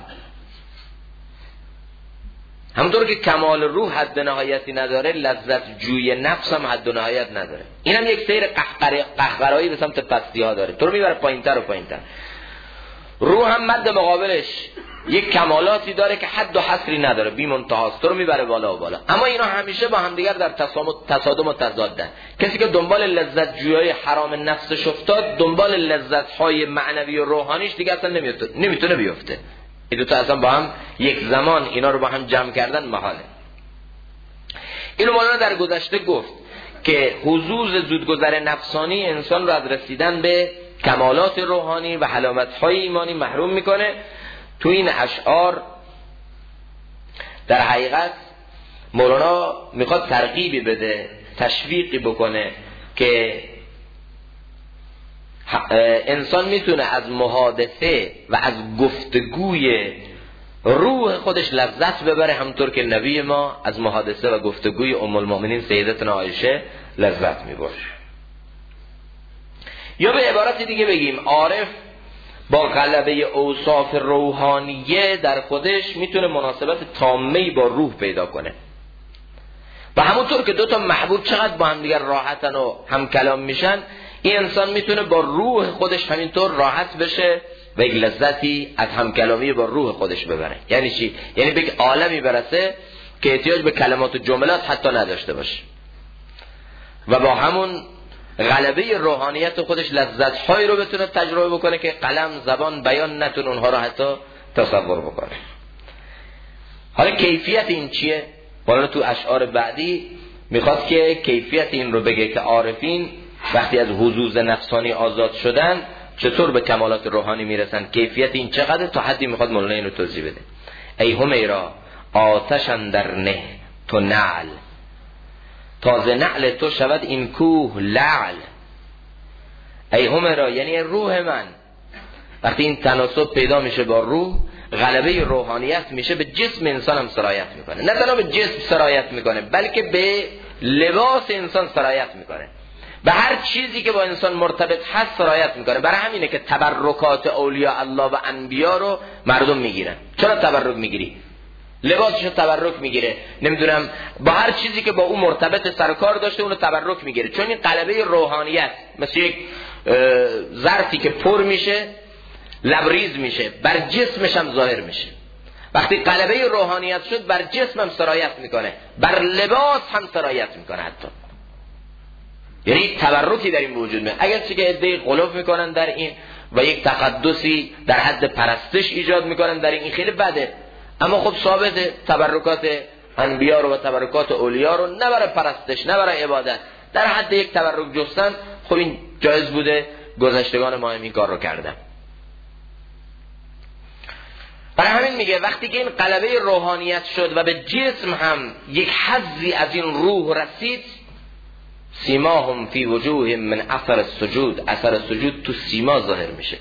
همونطور که کمال روح حد نهایتی نداره، لذت جوی نفس هم حد نهایت نداره. این هم یک سیر قهقرایی به سمت پستی ها داره، تو رو میبره پایینتر و پایینتر. روح هم مد مقابلش یک کمالاتی داره که حد و حصری نداره، بی منتهاست، تو رو میبره بالا و بالا. اما اینا همیشه با هم دیگر در تصادم و تضادن. کسی که دنبال لذت جویای حرام نفسش افتاد، دنبال لذت های معنوی و روحانیش دیگه اصلا نمیتونه بیفته. این دو تا اصلا با هم یک زمان اینا رو با هم جمع کردن محاله. اینو مولانا در گذشته گفت که حظوظ زودگذر نفسانی انسان رو از رسیدن به کمالات روحانی و علامت‌های ایمانی محروم میکنه. تو این اشعار در حقیقت مولانا میخواد ترغیبی بده، تشویقی بکنه که انسان میتونه از محادثه و از گفتگوی روح خودش لذت ببره، همونطور که نبی ما از محادثه و گفتگوی ام المؤمنین سیدتنا عایشه لذت میبره. یا به عبارت دیگه بگیم عارف با غلبه اوصاف روحانیه در خودش میتونه مناسبت تامه‌ای با روح پیدا کنه. و همونطور که دو تا محبوب چقدر با هم دیگر راحتن و هم کلام میشن، این انسان میتونه با روح خودش همینطور راحت بشه و یک لذتی از همکلامی با روح خودش ببره. یعنی چی؟ یعنی به یک عالمی برسه که احتیاج به کلمات و جملات حتی نداشته باشه و با همون غلبه روحانیت خودش لذت‌هایی رو بتونه تجربه بکنه که قلم، زبان، بیان نتونه اونها رو حتی تصور بکنه. حالا کیفیت این چیه؟ حالا تو اشعار بعدی میخواد که کیفیت این رو بگه که عارفین وقتی از حظوظ نفسانی آزاد شدن چطور به کمالات روحانی میرسن، کیفیت این چقدر، تا حدی میخواد مولانا اینو توضیح بده. ای همیرا آتش اندر نه تو نعل، تازه نعل تو شود این کوه لعل. ای همیرا یعنی روح من، وقتی این تناسب پیدا میشه با روح، غلبه روحانیت میشه به جسم انسان هم سرایت میکنه. نه تنها به جسم سرایت میکنه بلکه به لباس انسان سرایت میکنه، به هر چیزی که با انسان مرتبط هست سرایت میکنه. برای همینه که تبرکات اولیاء الله و انبیا رو مردم میگیرن. چرا تبرک میگیری؟ لباسشو تبرک میگیره، نمیدونم با هر چیزی که با اون مرتبط سرکار داشته اونو تبرک میگیره، چون این غلبه روحانیت مثل یک ظرفی که پر میشه لبریز میشه، بر جسمش هم ظاهر میشه. وقتی غلبه روحانیت شد بر جسم هم سرایت میکنه، بر لباس هم سرایت میکنه حتی. یعنی تبرکی در این وجود میاد. اگرچه که عده‌ای غلو میکنن در این و یک تقدسی در حد پرستش ایجاد میکنن در این خیلی بده، اما خب ثابت تبرکات انبیا رو و تبرکات اولیاء رو نه برای پرستش نه برای عبادت، در حد یک تبرک جستن، خب این جایز بوده، گذشتگان ما هم این کار رو کردن. برای همین میگه وقتی که این غلبه روحانیت شد و به جسم هم یک حظی از این روح رسید، سیماهم فی وجوههم من اثر السجود، اثر سجود تو سیما ظاهر میشه.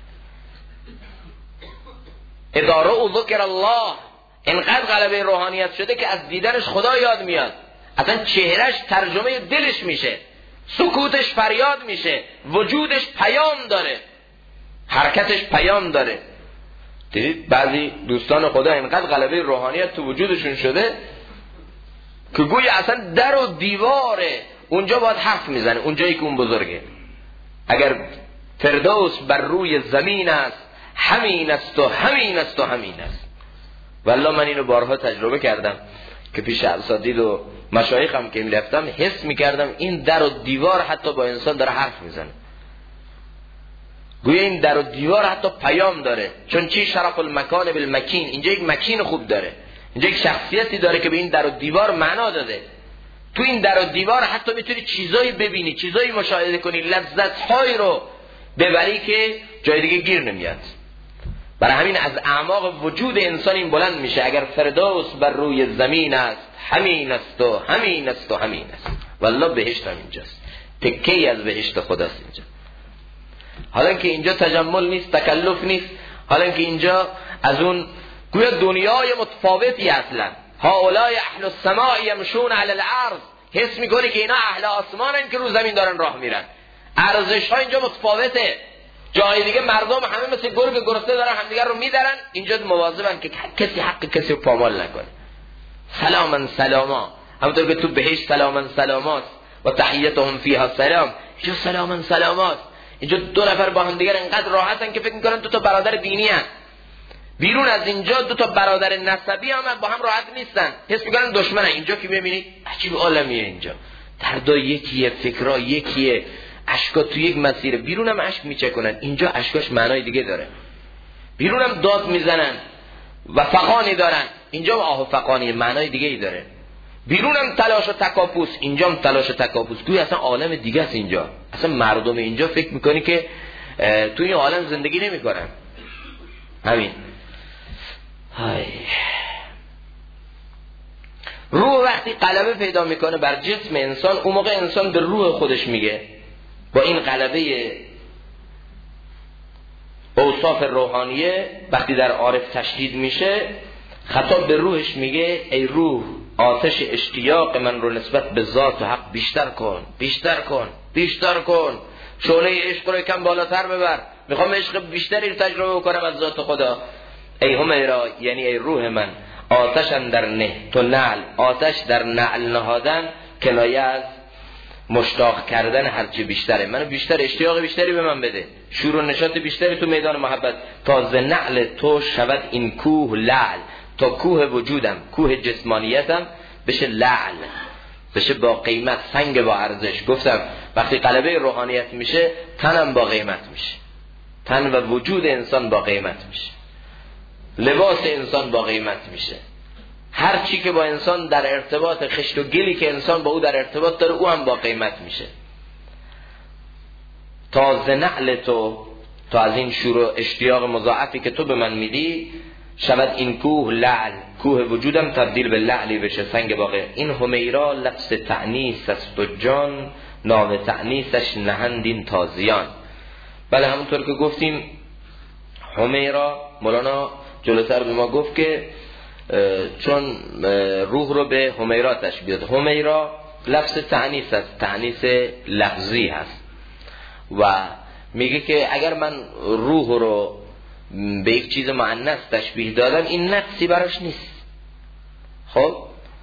اذا رأوا ذکر الله، اینقدر غلبه روحانیت شده که از دیدنش خدا یاد میاد، اصلا چهرش ترجمه دلش میشه، سکوتش فریاد میشه، وجودش پیام داره، حرکتش پیام داره. دیدید بعضی دوستان خدا اینقدر غلبه روحانیت تو وجودشون شده که گویا اصلا در و دیواره اونجا باید حرف میزنه، اونجایی که اون بزرگه. اگر فردوس بر روی زمین است همین است و همین است و همین است. والله من اینو بارها تجربه کردم که پیش اساتید و مشایخم که میرفتم حس میکردم این در و دیوار حتی با انسان داره حرف میزنه، گویا این در و دیوار حتی پیام داره. چون چی؟ شرف المکان بالمکین، اینجا یک مکین خوب داره، اینجا یک شخصیتی داره که به این در و دیوار معنا داده. تو این در و دیوار حتی میتونی چیزایی ببینی، چیزایی مشاهده کنی، لذت‌هایی رو ببری که جای دیگه گیر نمیاد. برای همین از اعماق وجود انسان این بلند میشه، اگر فردوس بر روی زمین است همین است و همین است و همین است. والله بهشت هم اینجاست، تکه‌ای از بهشت خداست اینجا. حالا که اینجا تجمل نیست، تکلف نیست، حالا که اینجا از اون گویا دنیای متفاوتی اصلا. هؤلاء اهل السماء یمشون علی الارض، حس میکنی که اینا اهل آسمانن که رو زمین دارن راه میرن. ارزش ها اینجا متفاوته. جای دیگه مردم همه مثل گرگ گرسنه دارن همدیگر رو میدرن، اینجا مواظبن که کسی حق کسی رو پامال نکنه. سلاما سلاما، همونطور که تو بهشت سلاما سلامات و تحیتهم فیها سلام، اینجا سلاما سلامات. اینجا دو نفر با هم دیگر انقدر راحتن که فکر میکنن دو تا برادر دینی هستن. بیرون از اینجا دو تا برادر نسبی هم با هم راحت نیستن، حس میکنن دشمنن. اینجا که میبینی عجیب عالمیه، اینجا دردا یکیه، فکرا یکیه، اشکا تو یک مسیره. بیرون هم اشک میچکنن، اینجا اشکاش معنای دیگه داره. بیرون هم داد میزنن و فقانی دارن، اینجا آه و فقانی معنای دیگه ای داره. بیرون هم تلاش و تکاپوس، اینجا هم تلاش و تکاپوس. گویا اصلا عالم دیگه است اینجا. اصلا مردم اینجا فکر میکنی که تو این عالم زندگی نمیکنن. همین های. روح وقتی غلبه پیدا میکنه بر جسم انسان، اون موقع انسان به روح خودش میگه، با این غلبه اوصاف روحانیه وقتی در عارف تشدید میشه، خطاب به روحش میگه ای روح، آتش اشتیاق من رو نسبت به ذات و حق بیشتر کن، بیشتر کن، بیشتر کن. شعله عشق رو یکم بالاتر ببر، میخوام عشق بیشتری رو تجربه کنم از ذات خدا. ای همیرا یعنی ای روح من، آتش اندر نه تو نعل، آتش در نعل نهادن کنایه از مشتاق کردن هرچی بیشتره. منو بیشتر اشتیاق بیشتری به من بده، شور و نشاط بیشتری تو میدان محبت، تا ز نعل تو شود این کوه لعل، تا کوه وجودم، کوه جسمانیتم بشه لعل، بشه با قیمت، سنگ با ارزش. گفتم وقتی غلبه روحانیت میشه تنم با قیمت میشه، تن و وجود انسان با قیمت میشه، لباس انسان با قیمت میشه. هر چی که با انسان در ارتباط، خشت و گلی که انسان با او در ارتباط داره، او هم با قیمت میشه. تا نعل تو، تا از این شور و اشتیاق مضاعفی که تو به من میدی، شود این کوه لعل، کوه وجودم تبدیل به لعلی بشه، سنگ باقی. این حمیرا لفظ تأنیس است و جان نام تأنیسش نهندین تازیان. بله همونطور که گفتیم حمیرا، مولانا جلوتر به ما گفت که چون روح رو به حمیرا تشبیه داد. حمیرا لفظ تأنیس است، تأنیس لفظی هست و میگه که اگر من روح رو به یک چیز مؤنث تشبیه دادم این نقصی براش نیست. خب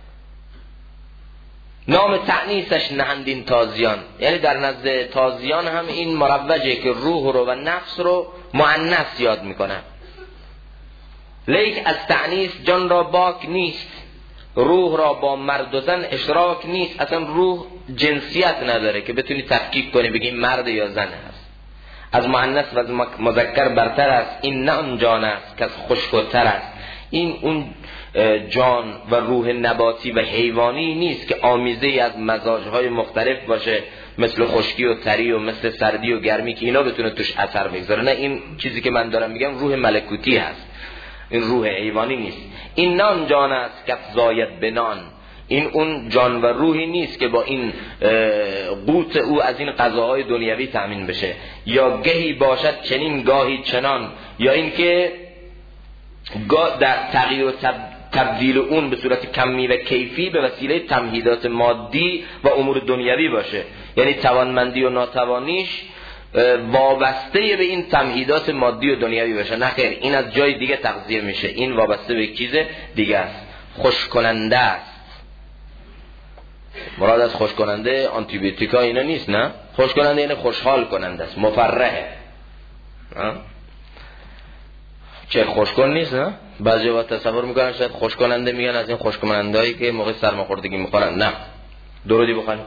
نام تأنیسش نهندین تازیان، یعنی در نزد تازیان هم این مروجه که روح رو و نفس رو مؤنث یاد میکنن. لیک از تأنیس جان را باک نیست، روح را با مرد و زن اشراک نیست. اصلا روح جنسیت نداره که بتونی تفکیک کنی بگی مرد یا زن هست. از مؤنث و از مذکر برتر است، این نه آن جان است که از خشک‌تر است. این اون جان و روح نباتی و حیوانی نیست که آمیزه از مزاجهای مختلف باشه، مثل خشکی و تری و مثل سردی و گرمی که اینا بتونه توش اثر بگذاره. نه، این چیزی که من دارم میگم روح ملکوتی هست، این روح حیوانی نیست. این نه آن جان است که زاید بنان، این اون جان و روحی نیست که با این قوت او از این غذاهای دنیوی تامین بشه. یا گهی باشد چنین گاهی چنان، یا این که در تغییر و تبدیل اون به صورت کمی و کیفی به وسیله تمهیدات مادی و امور دنیوی باشه، یعنی توانمندی و ناتوانیش وابسته به این تمهیدات مادی و دنیوی باشه. نه خیر، این از جای دیگه تغذیه میشه، این وابسته به چیز دیگه است. خوش کننده است، مراد از خوش کننده آنتیبیوتیکا اینا نیست، نه، خوش کننده یعنی خوشحال کننده است، مفرحه. چه خوش کن نیست، نه؟ بعضی وقت تصور میکنن شاید خوش کننده میگن از این خوش کنندهایی که موقع سرماخوردگی میخورن. نه، درودی بخونیم.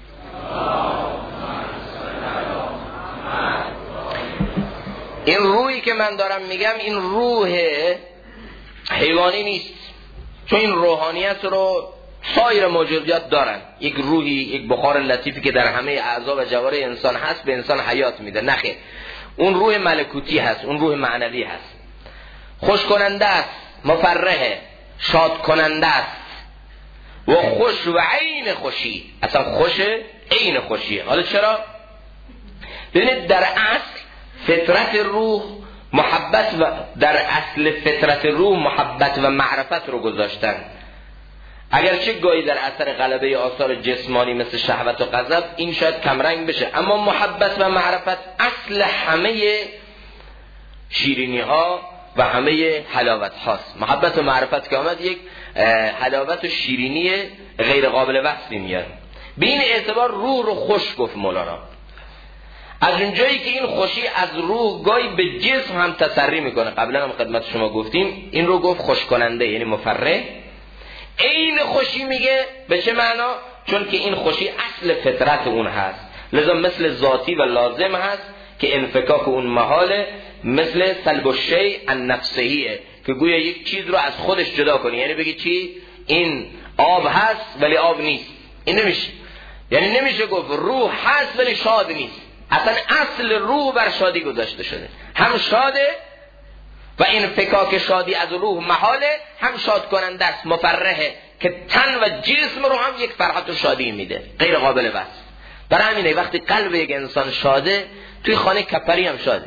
این روحی که من دارم میگم این روح حیوانی نیست، چون این روحانیت رو سایر موجودات دارن. یک روحی، یک بخار لطیفی که در همه اعضا و جوارح انسان هست به انسان حیات میده. نخیر، اون روح ملکوتی هست، اون روح معنوی هست. خوش کننده است، مفرحه، شاد کننده است و خوش و عین خوشی، اصلا خوش عین خوشیه. حالا چرا؟ ببینید در اصل فطرت روح محبت و در اصل فطرت روح محبت و معرفت رو گذاشتن. اگرچه گاهی در اثر غلبه آثار جسمانی مثل شهوت و غضب این شاید کمرنگ بشه، اما محبت و معرفت اصل همه شیرینی ها و همه حلاوت هاست. محبت و معرفت که آمد یک حلاوت و شیرینی غیر قابل وصفی میاد. به این اعتبار روح رو خوش گفت مولانا. از اونجایی که این خوشی از روح گاهی به جسم هم تسری میکنه، قبلا هم خدمت شما گفتیم این رو گفت خوش کننده یعنی مفرح. این خوشی میگه به چه معنا؟ چون که این خوشی اصل فطرت اون هست، لذا مثل ذاتی و لازم هست که انفکاک اون محاله، مثل سلب الشیء عن نفسهیه که گویا یک چیز رو از خودش جدا کنی، یعنی بگی چی؟ این آب هست ولی آب نیست. این نمیشه، یعنی نمیشه گفت روح هست ولی شاد نیست. اصلا اصل روح بر شادی گذاشته شده، هم شاده و این فکاک شادی از روح محاله، هم شاد کننده است، مفرحه که تن و جسم رو هم یک فرحت و شادی میده غیر قابل وصف. برای همینه وقتی قلب یک انسان شاده توی خانه کپری هم شاده.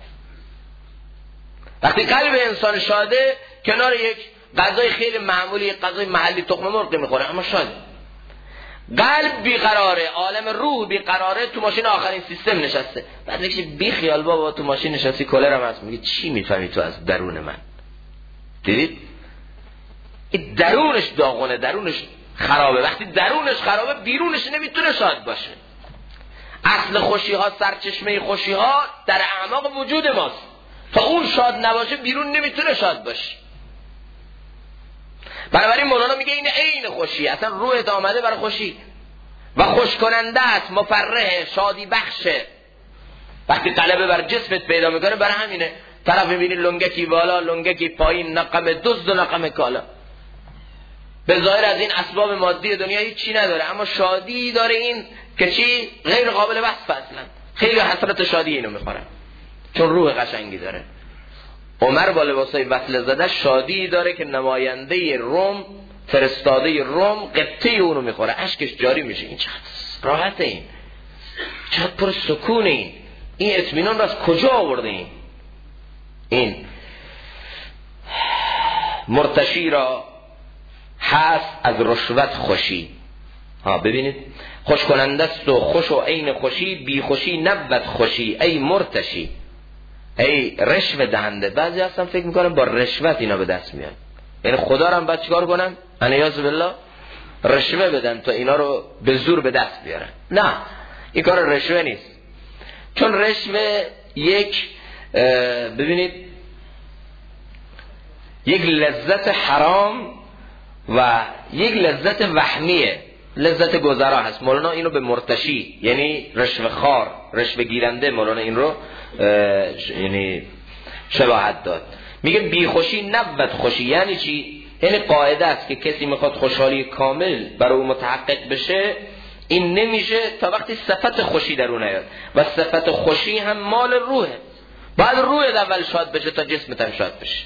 وقتی قلب انسان شاده کنار یک غذای خیلی معمولی، غذای محلی تخم مرغ میخوره اما شاده. قلب بیقراره، عالم روح بیقراره، تو ماشین آخرین سیستم نشسته. بعد میگه بی خیال بابا تو ماشین نشستی کولرم هست. میگه چی میفهمی تو از درون من؟ دیدید؟ این درونش داغونه، درونش خرابه. وقتی درونش خرابه بیرونش نمیتونه شاد باشه. اصل خوشی ها، سرچشمه خوشی ها در اعماق وجود ماست. تا اون شاد نباشه بیرون نمیتونه شاد باشه. بنابراین مولانا میگه این عین خوشی، اصلا روحت آمده برای خوشی و خوش کننده است، مفرحه، شادی بخشه. وقتی غلبه بر جسمت پیدا میکنه برای همینه طرف میبینی لنگکی بالا لنگکی پایین، نقم دزد و نقم کالا. به ظاهر از این اسباب مادی دنیا هیچ چی نداره، اما شادی داره این که چی غیر قابل وصف اصلا. خیلی حسرت شادی اینو میخورن چون روح قشنگی داره. عمر با لباسای وصله زده شادی داره که نماینده روم، فرستاده روم قبطه اونو میخوره، اشکش جاری میشه. این چقدر راحته، این چقدر پر سکونه، این اطمینان رو از کجا آورده؟ این مرتشی را هست از رشوت خوشی. ببینید خوش کننده است و خوش و عین خوشی، بی خوشی نبود خوشی ای مرتشی، ای رشوه دهنده. بعضی هستن فکر میکنن با رشوت اینا به دست میاد، یعنی خدا رو هم باید چیکار کنن؟ انیاز بالله رشوه بدن تا اینا رو به زور به دست بیارن. نه، این کار رشوه نیست. چون رشوه ببینید یک لذت حرام و یک لذت وهمیه، لذت گذرا هست. مولانا اینو به مرتشی یعنی رشوه خار، رشوه گیرنده، مولانا این رو یعنی شباهت داد. میگه بی خوشی نبود خوشی. یعنی چی؟ یعنی قاعده است که کسی میخواد خوشحالی کامل برای او متحقق بشه، این نمیشه تا وقتی صفت خوشی در اون نیاد. و صفت خوشی هم مال روحه، باید روح اول شاد بشه تا جسمت هم شاد بشه.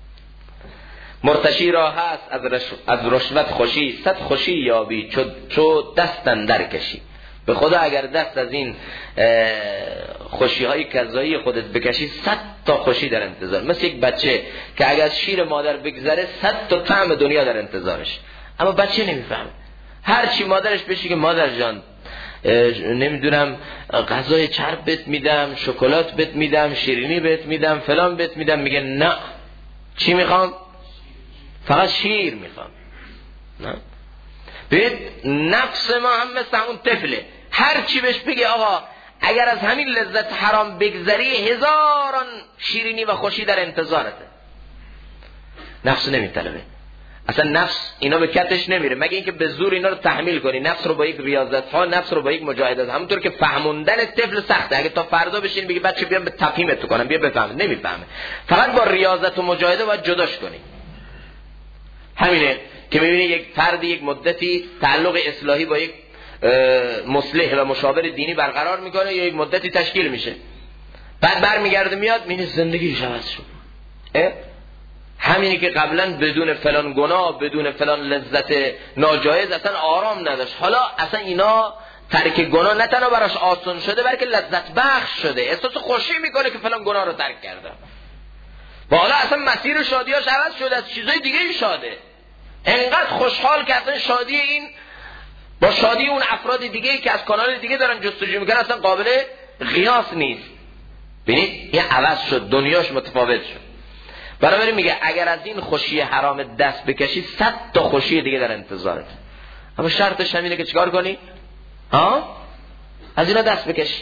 مرتشی را هست از رشوت خوشی، صد خوشی یابی چو دست اندر کشی. به خدا اگر دست از این خوشی های کذایی خودت بکشی، 100 تا خوشی در انتظار. مثل یک بچه که اگر از شیر مادر بگذره 100 تا طعم دنیا در انتظارش، اما بچه نمیفهمه. هر چی مادرش بشه که مادر جان نمیدونم غذای چرب بهت میدم، شکلات بهت میدم، شیرینی بهت میدم، فلان بهت میدم، میگه نه. چی میخوام؟ فقط شیر میخوام. نه، ببین نفس ما هم مثل اون طفله، هر چی بهش بگی آقا اگر از همین لذت حرام بگذری 1000 شیرینی و خوشی در انتظارته. نفس نمیطلبه اصلا، نفس اینا به کتش نمیره مگه اینکه به زور اینا رو تحمیل کنی. نفس رو با یک ریاضت ها، نفس رو با یک مجاهدات، همونطور که فهموندن طفل سخته. اگه تا فردا بشین بگی بچه بیا به تفهیمت کنم، بیا بفهم، نمیفهمه. فقط با ریاضت و مجاهده باید جداش کنی. همینه که میبینی یک فرد یک مدتی تعلق اصلاحی با یک مصلح و مشاور دینی برقرار میکنه، یا یک مدتی تشکیل میشه، بعد برمیگرده میاد میبینی زندگیش عوض شد. همینی که قبلا بدون فلان گناه، بدون فلان لذت ناجایز اصلا آرام نداشت، حالا اصلا اینا ترک گناه نه تنها براش آسان شده بلکه لذت بخش شده، احساس خوشی میکنه که فلان گناه رو ترک کرده. و حالا اصلا مسیر شادیاش عوض شده، از چیزای دیگه شاده، انقدر خوشحال که اصلا شادی این با شادی اون افراد دیگه که از کانال دیگه دارن جستجو میکنن اصلا قابل قیاس نیست. ببینید این عوض شد، دنیاش متفاوت شد. بنابراین میگه اگر از این خوشی حرام دست بکشی 100 تا خوشی دیگه در انتظارت، اما شرطش همینه که چیکار کنی؟ از اینا دست بکشی.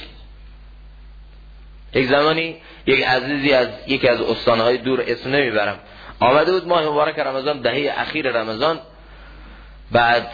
یک زمانی یک عزیزی از یکی از استانهای دور، اسم نمیبرم، آمده بود ماه مبارک رمضان، دهه اخیر رمضان، بعد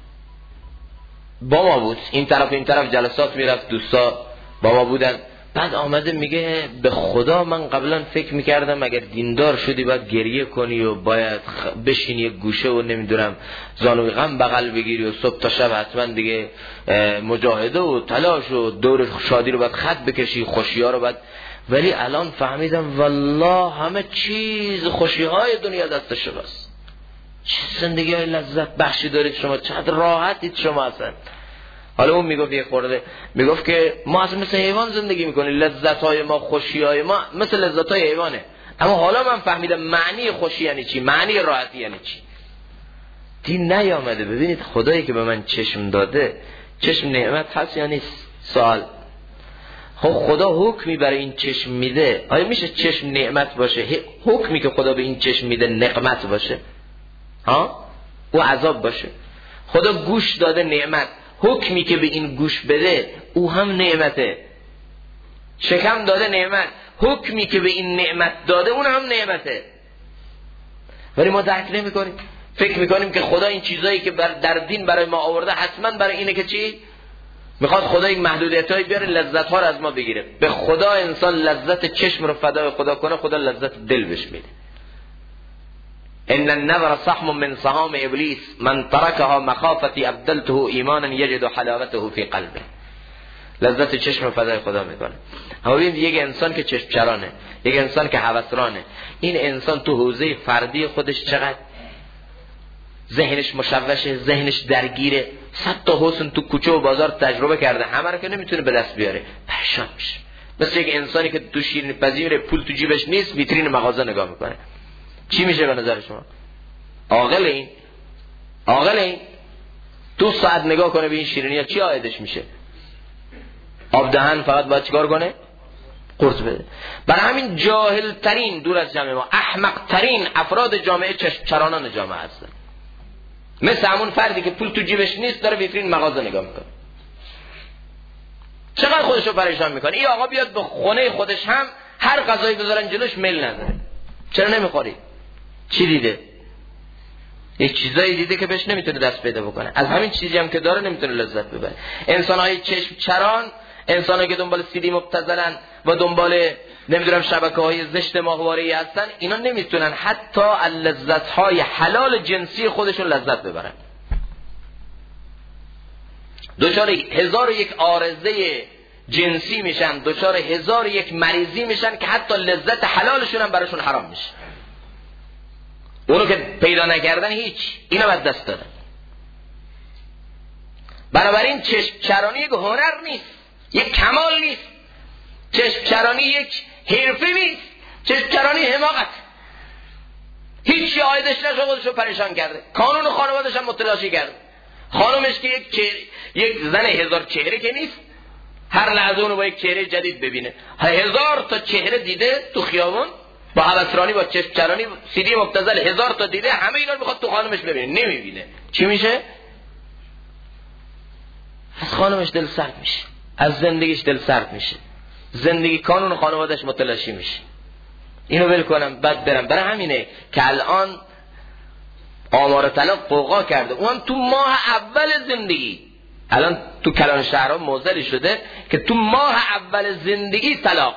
با ما بود، این طرف جلسات میرفت، دوستا با ما بودن. بعد آمده میگه به خدا من قبلا فکر میکردم اگر دیندار شدی باید گریه کنی و باید بشینی یک گوشه و نمیدونم زانوی غم بغل بگیری و صبح تا شب حتما دیگه مجاهده و تلاش و دور شادی رو باید خط بکشی، خوشی ها رو باید. ولی الان فهمیدم والله همه چیز خوشی های دنیا دست شماست. چه زندگی های لذت بخشی دارید شما، چقدر راحتید شما اصلا. حالا اون میگفت یک خورده، میگفت که ما اصلا مثل حیوان زندگی میکنیم، لذت های ما، خوشی های ما مثل لذت های حیوانه. اما حالا من فهمیدم معنی خوشی یعنی چی، معنی راحتی یعنی چی. دین نیامده. ببینید خدایی که به من چشم داده، چشم نعمت هست یا نیست؟ سوال. خب خدا حکمی برای این چشم میده، آیا میشه چشم نعمت باشه؟ حکمی که خدا به این چشم میده نقمت باشه؟ او عذاب باشه؟ خدا گوش داده نعمت، حکمی که به این گوش بده او هم نعمته. شکم داده نعمت، حکمی که به این نعمت داده اون هم نعمته. ولی ما درک نمی کنیم، فکر میکنیم که خدا این چیزایی که در دین برای ما آورده حتما برای اینه که چی؟ میخواد خدا یک محدودیتایی بیاره لذت ها رو از ما بگیره. به خدا انسان لذت چشم رو فدای خدا کنه، خدا لذت دل بهش میده. ان النظر صحم من سهام ابلیس من ترکها مخافتی ابدلته ایمانا یجد حلاوته فی قلبه. لذت چشم فدای خدا میکنه. اما ببین یک انسان که چشم چرانه، یک انسان که هوسرانه، این انسان تو حوزه فردی خودش چقدر ذهنش مشوشه، ذهنش درگیره، 100 تا حسن تو کوچه و بازار تجربه کرده، همه رو که نمیتونه به دست بیاره، پریشان میشه. مثل یک انسانی که تو شیرینی پزی میره، پول تو جیبش نیست، ویترین مغازه نگاه میکنه. چی میشه به نظر شما؟ عاقل این تو ساعت نگاه کنه به این شیرینی ها، چی عایدش میشه؟ آب دهن فقط باید چیکار کنه؟ قرص بده. برای همین جاهل ترین دور از جامعه ما، احمق ترین افراد جامعه چشم چرانان جامعه هستن. مثل همون فردی که پول تو جیبش نیست داره ویترین مغازه نگاه میکنه. چقدر خودشو پریشان میکنه. این آقا بیاد به خونه خودش هم هر غذایی بذارن جلوش میل نداره. چرا نمیخوری؟ چی دیده؟ یک چیزایی دیده که بهش نمیتونه دست پیدا بکنه. از همین چیزی هم که داره نمیتونه لذت ببره. انسان‌های چشم چران، انسان‌هایی که دنبال سیدی مبتذلن و دنبال نمیدونم شبکه‌های زشت ماهواره‌ای هستن، اینا نمیتونن حتی از لذت‌های حلال جنسی خودشون لذت ببرن. دچار 1001 عارضه جنسی میشن، دچار 1001 مریضی میشن که حتی لذت حلالشون هم براشون حرام میشه. اونو که پیدا نکردن هیچ، اینا بعد دست دادن. بنابراین چشم چرانی یک هنر نیست، یک کمال نیست. چشم چرانی یک حرفه نیست. چشم چرانی حماقت. هیچی عایدش نشه، خودشو پریشان کرده. قانون خانوادش هم متلاشی کرده. خانومش که یک زن 1000 چهره که نیست، هر لحظه اونو با یک چهره جدید ببینه. 1000 تا چهره دیده تو خیابون، با هوسرانی، با چشم چرانی، سیدی مبتذل 1000 تا دیده، همه اینا رو میخواد تو خانومش ببینه، نمیبینه. چی میشه؟ از خانومش دل سرد میشه، از زندگیش دل سرد میشه، زندگی قانون خانوادش متلاشی میشه. اینو ول کنم بعد برم. برای همینه که الان آمار طلاق قوقا کرده، اون تو ماه اول زندگی. الان تو کلان شهرها موزلی شده که تو ماه اول زندگی طلاق.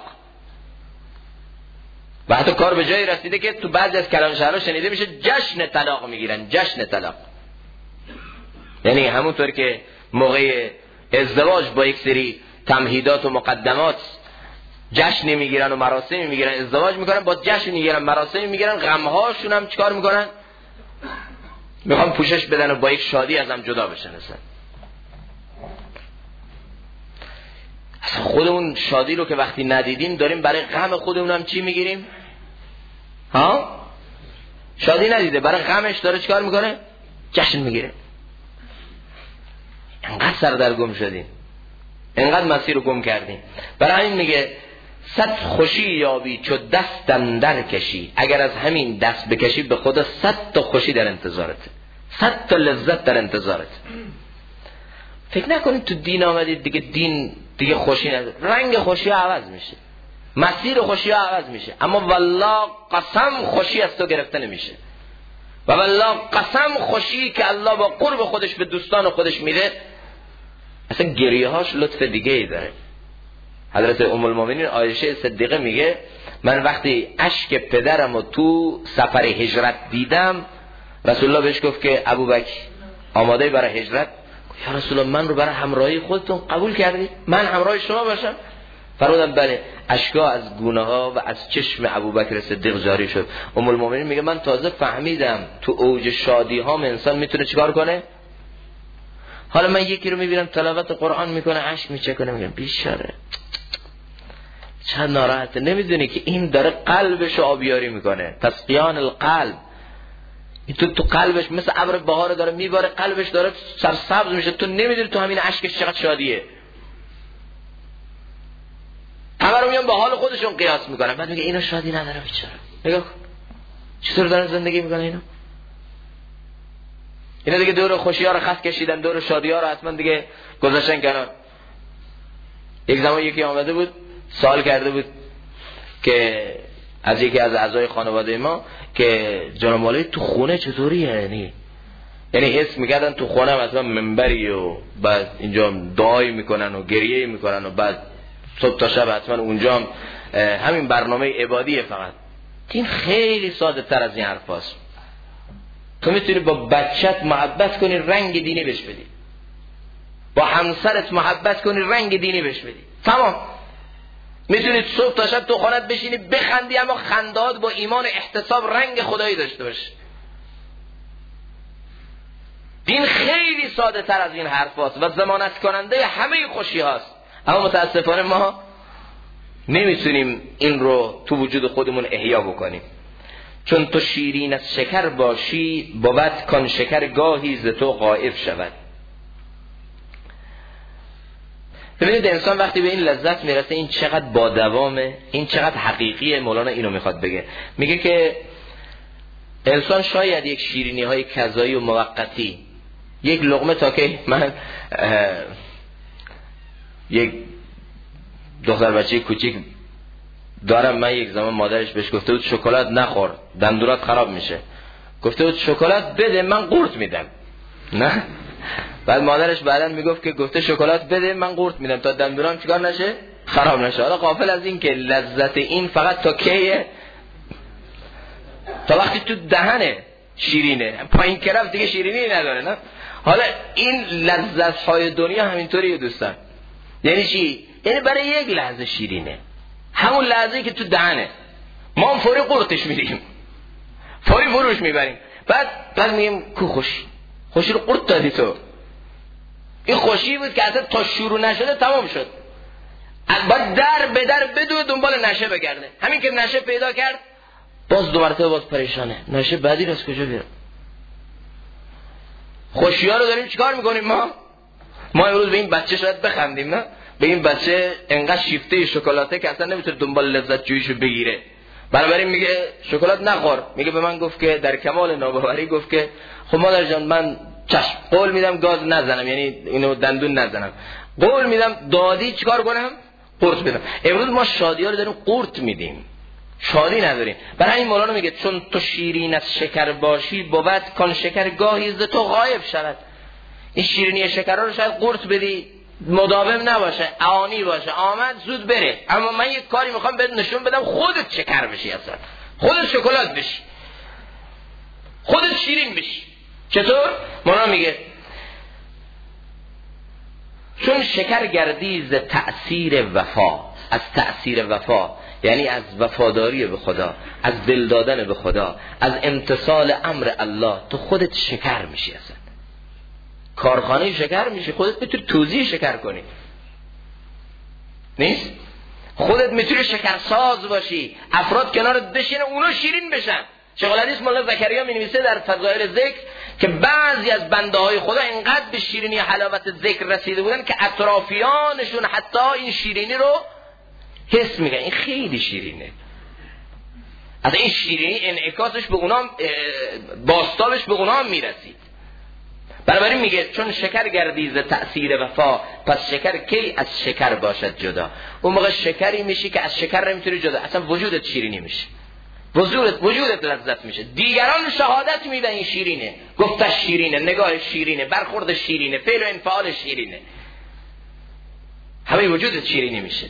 و حتی کار به جایی رسیده که تو بعضی از کلان شهرها شنیده میشه جشن طلاق میگیرن. جشن طلاق یعنی همونطور که موقع ازدواج با یک سری تمهیدات و مقدمات جشن میگیرن و مراسم میگیرن، ازدواج میکنن، با جشن میگیرن، مراسم میگیرن، غمهاشون هم چیکار میکنن؟ میخوان پوشش بدن و با یک شادی از هم جدا بشن. اصلا خودمون شادی رو که وقتی ندیدیم داریم برای غم خودمون هم چی میگیریم؟ شادی ندیده، برای غمش داره چیکار میکنه؟ جشن میگیره. انقدر سردرگم شدیم، انقدر مسیر رو گم کردیم. برای همین میگه 100 خوشی یابی چو دست اندر کشی، اگر از همین دست بکشی به خدا 100 تا خوشی در انتظارته، 100 تا لذت در انتظارته. فکر نکنید تو دین آمدید دین دیگه خوشی نداره. رنگ خوشی عوض میشه، مسیر خوشی عوض میشه، اما والله قسم خوشی از تو گرفته نمیشه. و والله قسم خوشی که الله با قرب خودش به دوستان خودش میده، اصلا گریه هاش لطف دیگه ای داره. حضرت ام المؤمنین عایشه صدیقه میگه من وقتی اشک پدرم رو تو سفر هجرت دیدم، رسول الله بهش گفت که ابوبکر آماده برای هجرت؟ یا رسول الله من رو برای همراهی خودتون قبول کردید؟ من همراه شما باشم؟ فرمودن بله. اشکا از گونه ها و از چشم ابوبکر صدیق جاری شد. ام المؤمنین میگه من تازه فهمیدم تو اوج شادی ها انسان میتونه چیکار کنه. حالا من یکی رو میبینم تلاوت قرآن میکنه اشک میچکه، میگم بیچاره چند ناراحته. نمیدونی که این داره قلبش رو آبیاری میکنه، تسقیان القلب. این تو قلبش مثل ابر بهار داره میباره، قلبش داره سرسبز میشه، تو نمیدونی تو همین اشکش چقدر شادیه. همه رو میان با حال خودشون قیاس میکنن، بعد میگه اینو شادی نداره بیچاره. نگاه کن چطور دارن زندگی میکنن اینا دیگه دور خوشی ها رو خط کشیدن، دور شادی ها رو حتما دیگه گذاشتن کنار. یک زمان یکی آمده بود سوال کرده بود که از یکی از اعضای خانواده ما که جناب مولوی تو خونه چطوریه؟ یعنی حس میکردن تو خونه مثلا منبری و بعد اینجا دعای میکنن و گریه میکنن و بعد صبح تا شب حتما اونجا هم همین برنامه عبادیه فقط. این خیلی ساده تر از این حرف هست. تو میتونی با بچت محبت کنی رنگ دینی بهش بدی، با همسرت محبت کنی رنگ دینی بهش بدی، تمام. میتونید صبح تا شب تو خانت بشینی بخندی، اما خندات با ایمان احتساب رنگ خدایی داشته باشه. دین خیلی ساده تر از این حرف هاست و ضمانت کننده همه خوشی هاست، اما متاسفانه ما نمیتونیم این رو تو وجود خودمون احیا بکنیم. چون تو شیرین از شکر باشی، بود کان شکر گاهی ز تو غایب شود. ببینید انسان وقتی به این لذت میرسه، این چقدر با دوامه، این چقدر حقیقیه. مولانا اینو میخواد بگه، میگه که انسان شاید یک شیرینی های کذایی و موقتی، یک لقمه، تا که من یک دختر بچه کوچیک دارم، من یک زمان مادرش بهش گفته بود شکلات نخور دندونات خراب میشه، گفته بود شکلات بده من قورت میدم، نه. بعد مادرش بعداً میگفت که گفته شکلات بده من قورت میدم تا دندونام چیکار نشه، خراب نشه. حالا غافل از این که لذت این فقط تا کیه؟ تا وقتی تو دهنه شیرینه، پایین که رفت دیگه شیرینی نداره، نه. حالا این لذت های دنیا همینطوریه دوستان. یعنی چی؟ یعنی برای یک لحظه شیرینه، همون لحظه‌ای که تو دهنه، ما هم فوری قورتش میدیم، فوری فروش میبریم، بعد میگیم کو خوشی رو قورت دادی تو. این خوشی بود که اصلا تا شروع نشده تمام شد، بعد در به در بدو دنبال نشه بگرده. همین که نشه پیدا کرد باز دو مرتبه باز پریشانه، نشه بعدی رو از کجا بیارم؟ خوشی ها رو داریم چیکار میکنیم ما امروز به این بچه شاید بخندیم، نه؟ به این بچه انقدر شیفته شکلاته که اصلا نمیتونه دنبال لذت جوییشو بگیره، بنابراین میگه شکلات نخور. میگه به من گفت که در کمال ناباوری گفت که خب مادر جان من چشم قول میدم گاز نزنم، یعنی اینو دندون نزنم، قول میدم دادی چیکار کنم؟ قورت بدم. امروز ما شادی ها رو داریم قورت میدیم، شادی نداریم. برای این مولانا میگه چون تو شیرین از شکر باشی، بود کان شکر گاهی ز تو غایب شود. این شیرینی شکر رو شاید قورت بدی، مداوم نباشه، آنی باشه، آمد زود بره، اما من یک کاری میخوام بهت نشون بدم خودت شکر بشی، اصلا خودت شکلات بشی، خودت شیرین بشی. چطور؟ مولانا میگه چون شکر گردی ز تأثیر وفا، از تأثیر وفا یعنی از وفاداری به خدا، از دل دادن به خدا، از امتثال امر الله، تو خودت شکر میشی، اصلا کارخانه شکر میشی، خودت میتونی توزیع شکر کنی، نیست؟ خودت میتونی شکرساز باشی، افراد کنارت بشینه اونا شیرین بشن. شیخ الحدیث مولانا زکریا می‌نویسه در فضائل ذکر که بعضی از بنده های خدا اینقدر به شیرینی حلاوت ذکر رسیده بودن که اطرافیانشون حتی این شیرینی رو حس میگن، این خیلی شیرینه. از این شیرینی انعکاسش به اونا، باستابش به اونا میرسید. بنابراین میگه چون شکر گردی ز تأثیر وفا، پس شکر کی از شکر باشد جدا. اون موقع شکری میشی که از شکر نمیتونی جدا، اصلا وجودت شیرینی میشه، وجودت لذت میشه. دیگران شهادت میدن این شیرینه، گفتش شیرینه، نگاه شیرینه، برخورد شیرینه، فعل و انفعال شیرینه، همه وجودت شیرینی میشه.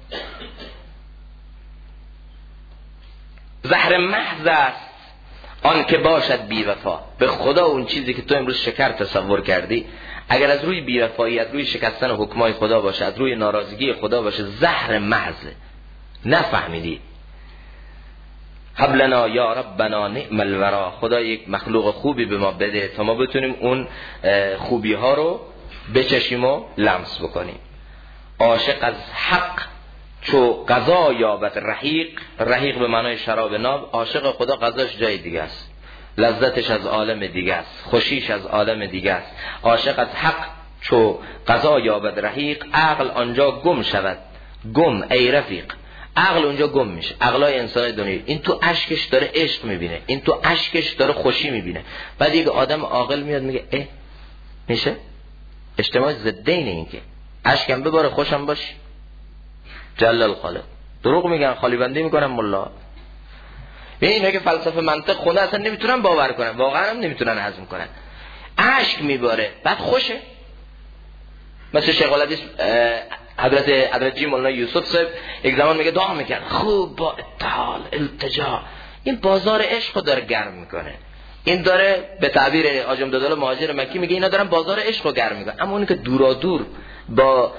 زهر محض است آن که باشد بی وفا. به خدا اون چیزی که تو امروز شکر تصور کردی، اگر از روی بی وفایی، از روی شکستن حکمای خدا باشه، از روی ناراضگی خدا باشه، زهر محض. نفهمیدی؟ هب لنا یا ربنا نعم الورا. خدا یک مخلوق خوبی به ما بده تا ما بتونیم اون خوبی ها رو بچشیم و لمس بکنیم. عاشق از حق چو قضا یابد رحیق. رحیق به معنای شراب ناب. عاشق خدا قضاش جای دیگه است، لذتش از عالم دیگه است، خوشیش از عالم دیگه است. عاشق از حق چو قضا یابد رحیق. عقل آنجا گم شود. گم ای رفیق، عقل اونجا گم میشه. عقلای انسان دنیا، این تو اشکش داره عشق میبینه، این تو اشکش داره خوشی میبینه. بعد یک آدم عاقل میاد میگه میشه؟ اجتماع ضدین این که اشکم بباره خوشم باش. جلال خالق دروغ میگن، خالی بندی میکنن ملا. اینا که فلسفه منطق خدا اصلا نمیتونن باور کنن، واقعا هم نمیتونن هضم کنن. اشک میباره بعد خوشه. مثل شیخ الحدیث حضرت جی مولانا یوسف صاحب یک زمان میگه دعا میکرد خوب با اتحال التجا. این بازار عشق رو داره گرم میکنه. این داره به تعبیر حاج امدادالله مهاجر مکی میگه اینا دارن بازار عشق رو گرم میکنن. اما اون که دورا دور با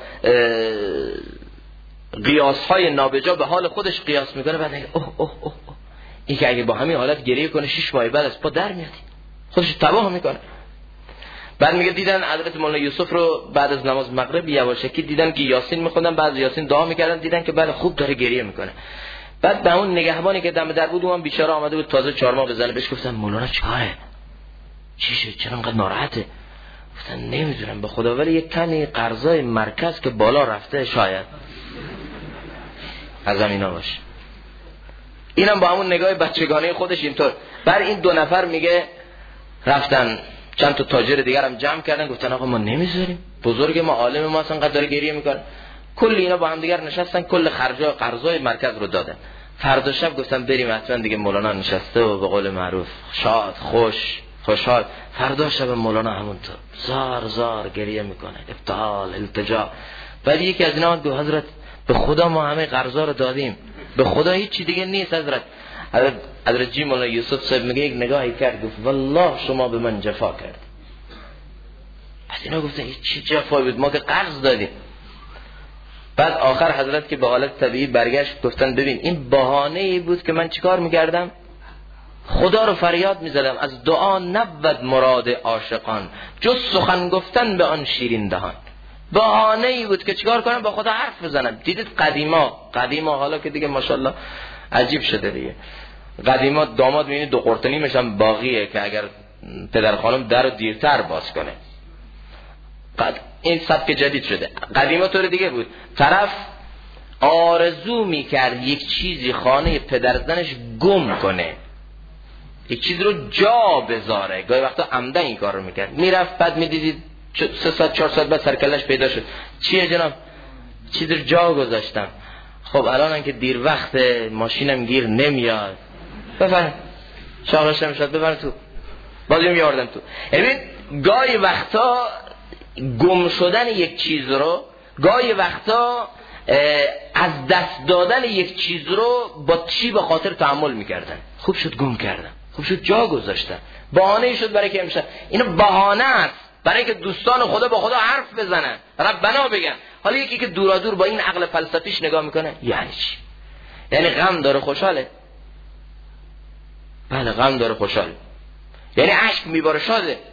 قیاس‌های نابجا به حال خودش قیاس میکنه، بعد میگه اوه اوه اوه این که اگه با همین حالت گریه کنه 6 ماه بعد از پا در میاد، خودش تباه میکنه. بعد میگه دیدن حضرت مولانا یوسف رو بعد از نماز مغرب یواشکی دیدن که یاسین میخوندن، بعد یاسین دعا میکردن، دیدن که بله خوب داره گریه میکنه. بعد به اون نگهبانی که دم در بود، اون بیچاره آمده بود تازه 4 ماه بزنه، بهش گفتن مولانا چیکاره؟ چی شد؟ چرا انقدر ناراحته؟ گفتن نمیدونم به خدا، ولی یک کمی قرضای مرکز که بالا رفته شاید از همینا باشه. اینم با همون نگاه بچگانه خودش اینطور. بر این 2 نفر میگه رفتن چند تا تاجر دیگر هم جمع کردن، گفتن آقا ما نمیذاریم، بزرگ ما عالم ما اصلا قدر گریه میکنه. کل اینا با هم دیگر نشستن، کل خرجا قرضای مرکز رو دادن. فردا شب گفتن بریم حتما دیگه مولانا نشسته و به قول معروف شاد خوشحال. فردا شب مولانا همونطور زار زار گریه میکنه، ابتهال التجا. بعد یکی از اینا گفت حضرت به خدا ما همه قرضا رو دادیم، به خدا هیچ چی دیگه نیست. حضرت جی مولانا یوسف صاحب میگه یک نگاهی کرد، گفت والله شما به من جفا کرد. از اینا گفتن چی جفا بود، ما که قرض دادیم. بعد آخر حضرت که به حالت طبیعی برگشت، گفتن ببین این بهانه‌ای بود که من چیکار میکردم؟ خدا رو فریاد میزدم، از دعا نبود مراد عاشقان، جز سخن گفتن به آن شیرین دهان. بهانه‌ای بود که چیکار کنم؟ با خدا حرف بزنم. دیدید قدیما حالا که دیگه ماشاءالله عجیب شده دیگه، قدیما داماد میبینی 2 قرتنی میشن باقیه که اگر پدر خانم در رو دیرتر باز کنه. این سبک جدید شده. قدیما طور دیگه بود، طرف آرزو میکرد یک چیزی خانه پدرزنش گم کنه، یک چیز رو جا بذاره. گاهی وقتا عمدن این کار رو میکرد. میرفت بعد میدیدید 3 ساعت 4 ساعت بعد سرکلش پیدا شد. چیه جناب؟ چیز رو جا گذاشتم. خب الان که دیر وقت، ماشینم گیر نمیاد، بفرم شاقش نمیشد، بفرم تو، بازیم یاردم تو. ببین گاهی وقتا گم شدن یک چیز رو، گاهی وقتا از دست دادن یک چیز رو با چی به خاطر تحمل میکردن. خوب شد گم کردم، خوب شد جا گذاشتم، بهانه شد برای که امشب. اینو بهانه است برای که دوستان خدا با خدا حرف بزنن، ربنا بگن. حالا یکی که دورا دور با این عقل فلسفیش نگاه میکنه، یعنی چی؟ یعنی غم داره خوشحاله؟ بله غم داره خوشحاله، یعنی عشق میباره شاده.